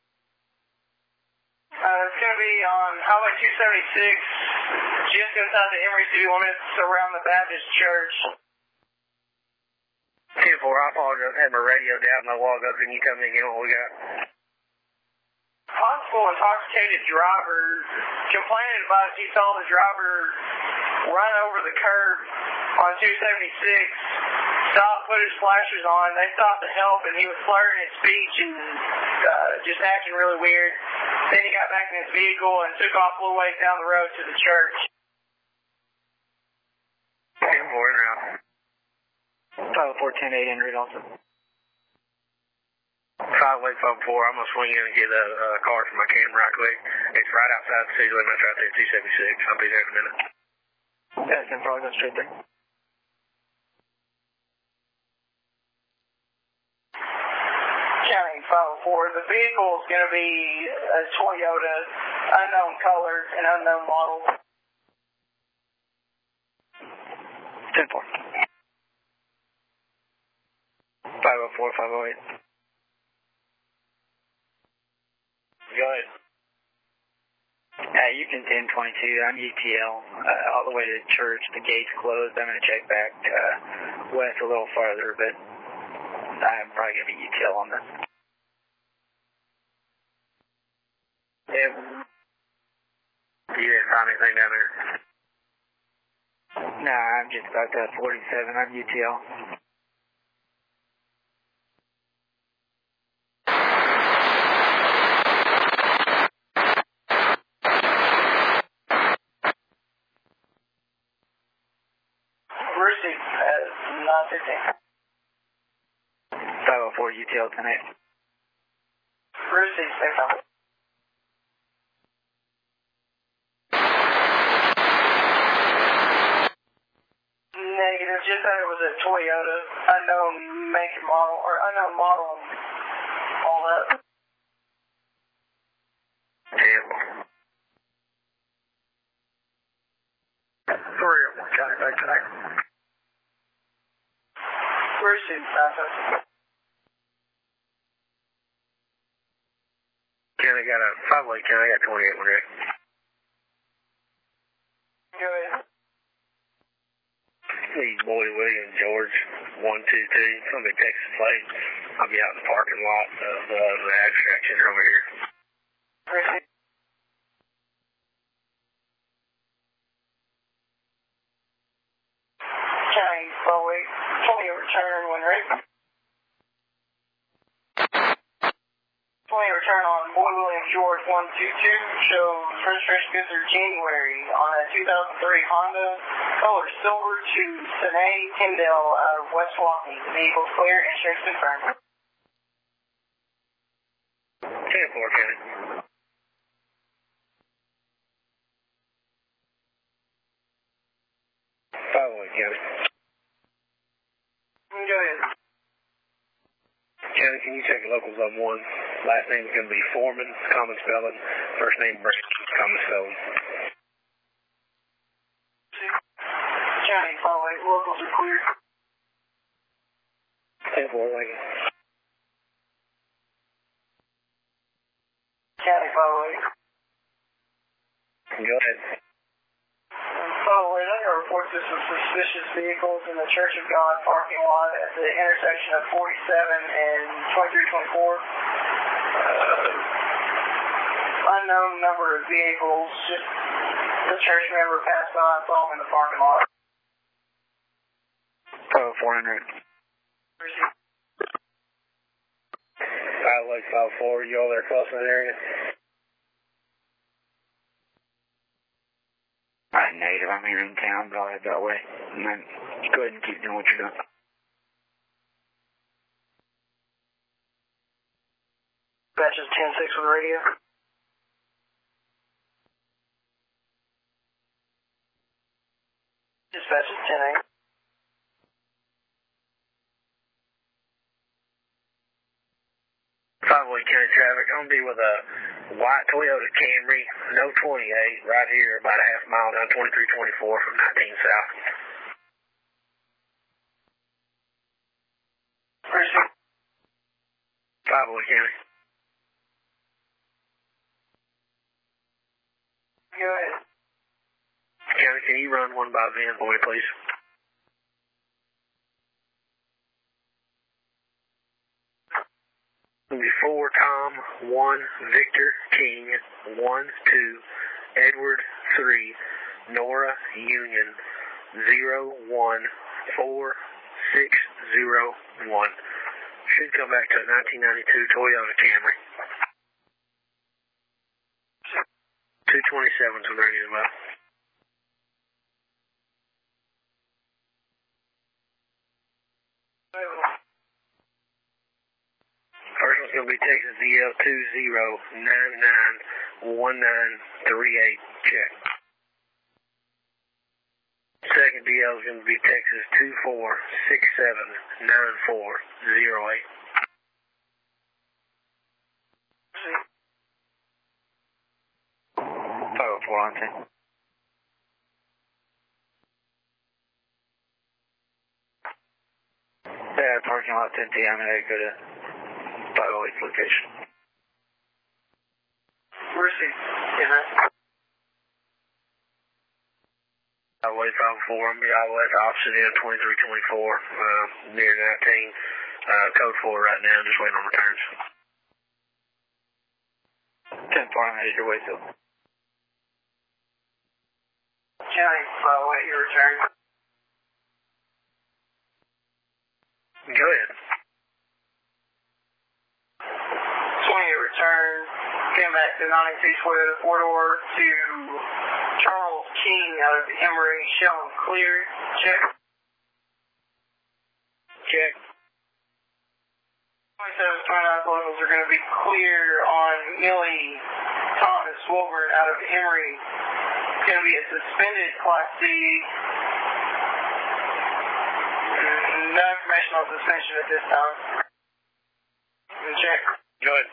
Uh, it's going to be on Highway two seventy-six, just inside the Emory city limits around the Baptist church.
ten four, I apologize. I had my radio down a while ago. Can you tell me again what we got?
Possible intoxicated driver complaining about he saw the driver run over the curb on two seventy-six, stopped, put his flashers on. They stopped to help, and he was slurring his speech and uh, just acting really weird. Then he got back in his vehicle and took off a little ways down the road to the church.
ten four, in route.
five oh four, ten eight, en route also.
Highway five four, I'm going to swing in and get a, a card for my camera right quick. It's right outside the city limits right there, two seventy-six. I'll be there in a minute.
Yeah, ten four, I'll go straight there.
County five oh four, the vehicle is going to be a Toyota, unknown color and unknown model.
ten four. five oh four, five oh eight.
Go ahead.
Uh, you can ten twenty-two. I'm U T L, uh, all the way to the church. The gate's closed. I'm going to check back uh, west a little farther, but I'm probably going to be U T L on this.
Yeah. You didn't find anything down there?
Nah, I'm just about to forty-seven. I'm U T L.
Receive at nine fifteen.
five oh four U T L ten eight.
Receive, same time. Negative, just that it was a Toyota, unknown make and model, or unknown model, all that.
Three of them, County back tonight.
Receive, nine
County got a five Lake County got twenty-eight one right.
Go ahead.
Need Boyd Williams, George, one two two, from the Texas plate. I'll be out in the parking lot of uh, the abstract center over here.
Receive. County, four eight, twenty return when ready. twenty return on Boyd Williams, George, one two two, shows registration good through January on a two thousand three Honda, color silver to Sinay, Tyndale, out of West Walking. The vehicle clear, insurance confirmed.
ten four, County. five Lake County.
Go ahead.
County, can you check the locals on one? Last name is going to be Foreman, common spelling. First name, Brand, common spelling.
County, four eight, locals are clear.
ten four, Lincoln.
County, four eight.
Go ahead.
Following it, I report to some suspicious vehicles in the Church of God parking lot at the intersection of forty-seven and twenty-three twenty-four. Uh, unknown number of vehicles, just the church member passed by, saw them in the parking lot.
Oh, four hundred.
five Lake five four, you all there close in that area?
Uh, negative, I'm here in town, but I'll head that way. And then go ahead and keep doing what you're doing.
Dispatches ten six with radio. Dispatches ten eight.
five Lake County traffic, I'm going to be with a white Toyota Camry, no twenty-eight, right here, about a half mile down twenty-three twenty-four from nineteen South.
Receive.
five Lake County.
Go ahead.
County, can you run one by Van for me, please? Before Tom, one, Victor, King, one, two, Edward, three, Nora, Union, zero, one, four, six, zero, one. Should come back to a nineteen ninety-two Toyota Camry. two twenty-seven to ready as well. First one's going to be Texas D L two zero nine nine one nine three eight. Check. Second D L is going to be Texas two four six seven nine four zero eight.
five oh four on ten. Yeah, parking lot ten T. I'm going to go to five oh eight location.
Receive. Yeah.
Highway five oh four, I'm going to be highway opposite end twenty-three twenty-four, uh, near nineteen, uh, code four right now, just waiting on returns.
ten four, I'm headed your way, Phil.
County, five oh eight, your return.
Go ahead.
twenty return, came back to ninety-two Toyota four-door to Charles King out of Emory, showing clear. Check.
check.
twenty-seven twenty-nine locals are going to be clear on Millie Thomas Wolvert out of Emory. It's going to be a suspended Class C. No information on suspension at this time. Check.
Go ahead.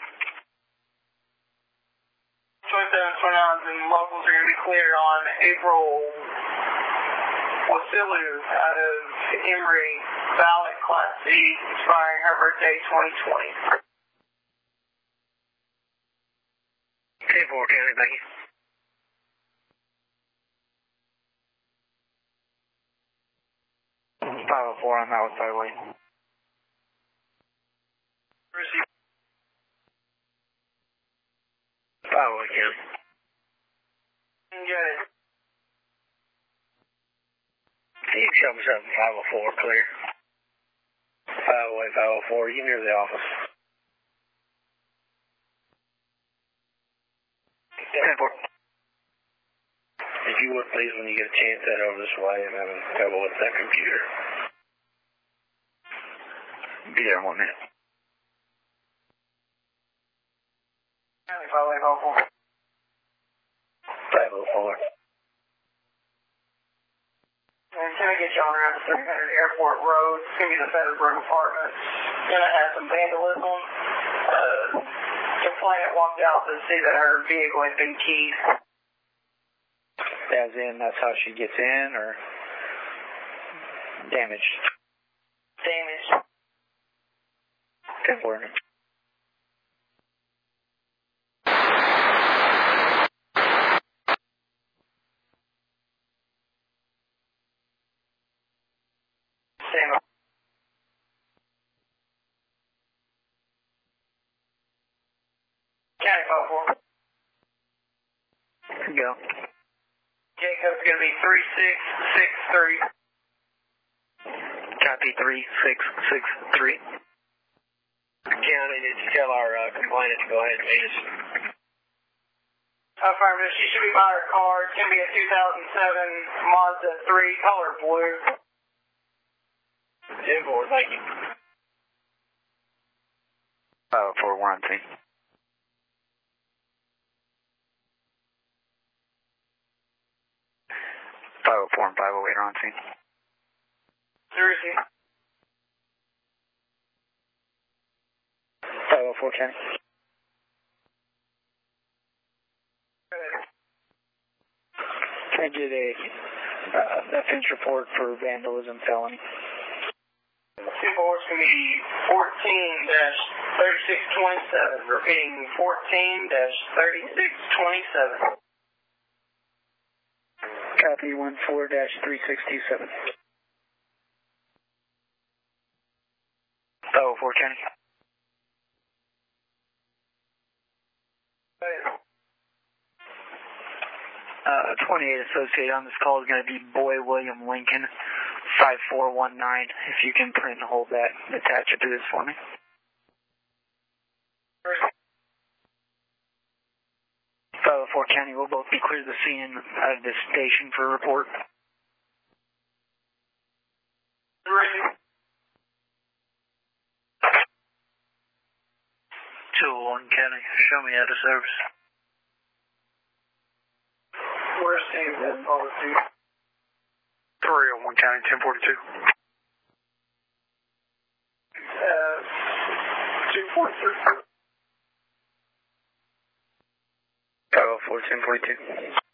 twenty-seven twenty-nines and locals are going to be clear on April Wasilu out of Emory, valid Class C, expiring her birthday twenty twenty.
ten four, County, thank you.
five oh four, I'm out with Byway.
Receive.
Byway, County.
Got it.
You can show me something, five oh four, clear. five oh eight, five oh four, you near the office. ten four. If you would please, when you get a chance, head over this way and have a couple with that computer.
Be there in one minute.
five oh eight, five oh four.
five oh four.
And can I get you on around to three hundred Airport Road? It's going to be the Featherbrook Apartments. Going to have some vandalism. Uh, complainant walked out to see that her vehicle had been keyed.
As in, that's how she gets in, or damaged?
Damaged.
ten four.
Same. County five oh four.
Go.
Jacob's going to be three six six three.
Copy three six six three.
County, did you tell our uh, complainant to go ahead and meet us?
Affirmative. She should be by her car. It's going to be a two thousand seven Mazda three, color blue.
ten four, thank you.
five oh four, we're on scene. five oh four and five oh eight are on scene.
Seriously.
five oh four, County. Can I get a uh, offense report for vandalism felony?
Two boards can be fourteen dash thirty-six twenty-seven. Repeating fourteen dash thirty-six twenty-seven.
Copy one four dash three six two seven. five oh four, County. Uh, twenty-eight associated on this call is going to be Boy William Lincoln, five four one nine. If you can print and hold that, attach it to this for me. five oh four, County, we'll both be clear the scene out of this station for a report.
two oh one, County, show me out of service.
Where's Steve? That's all the two.
three oh one County, ten forty-two.
Uh, two forty-three.
five oh four, ten forty-two.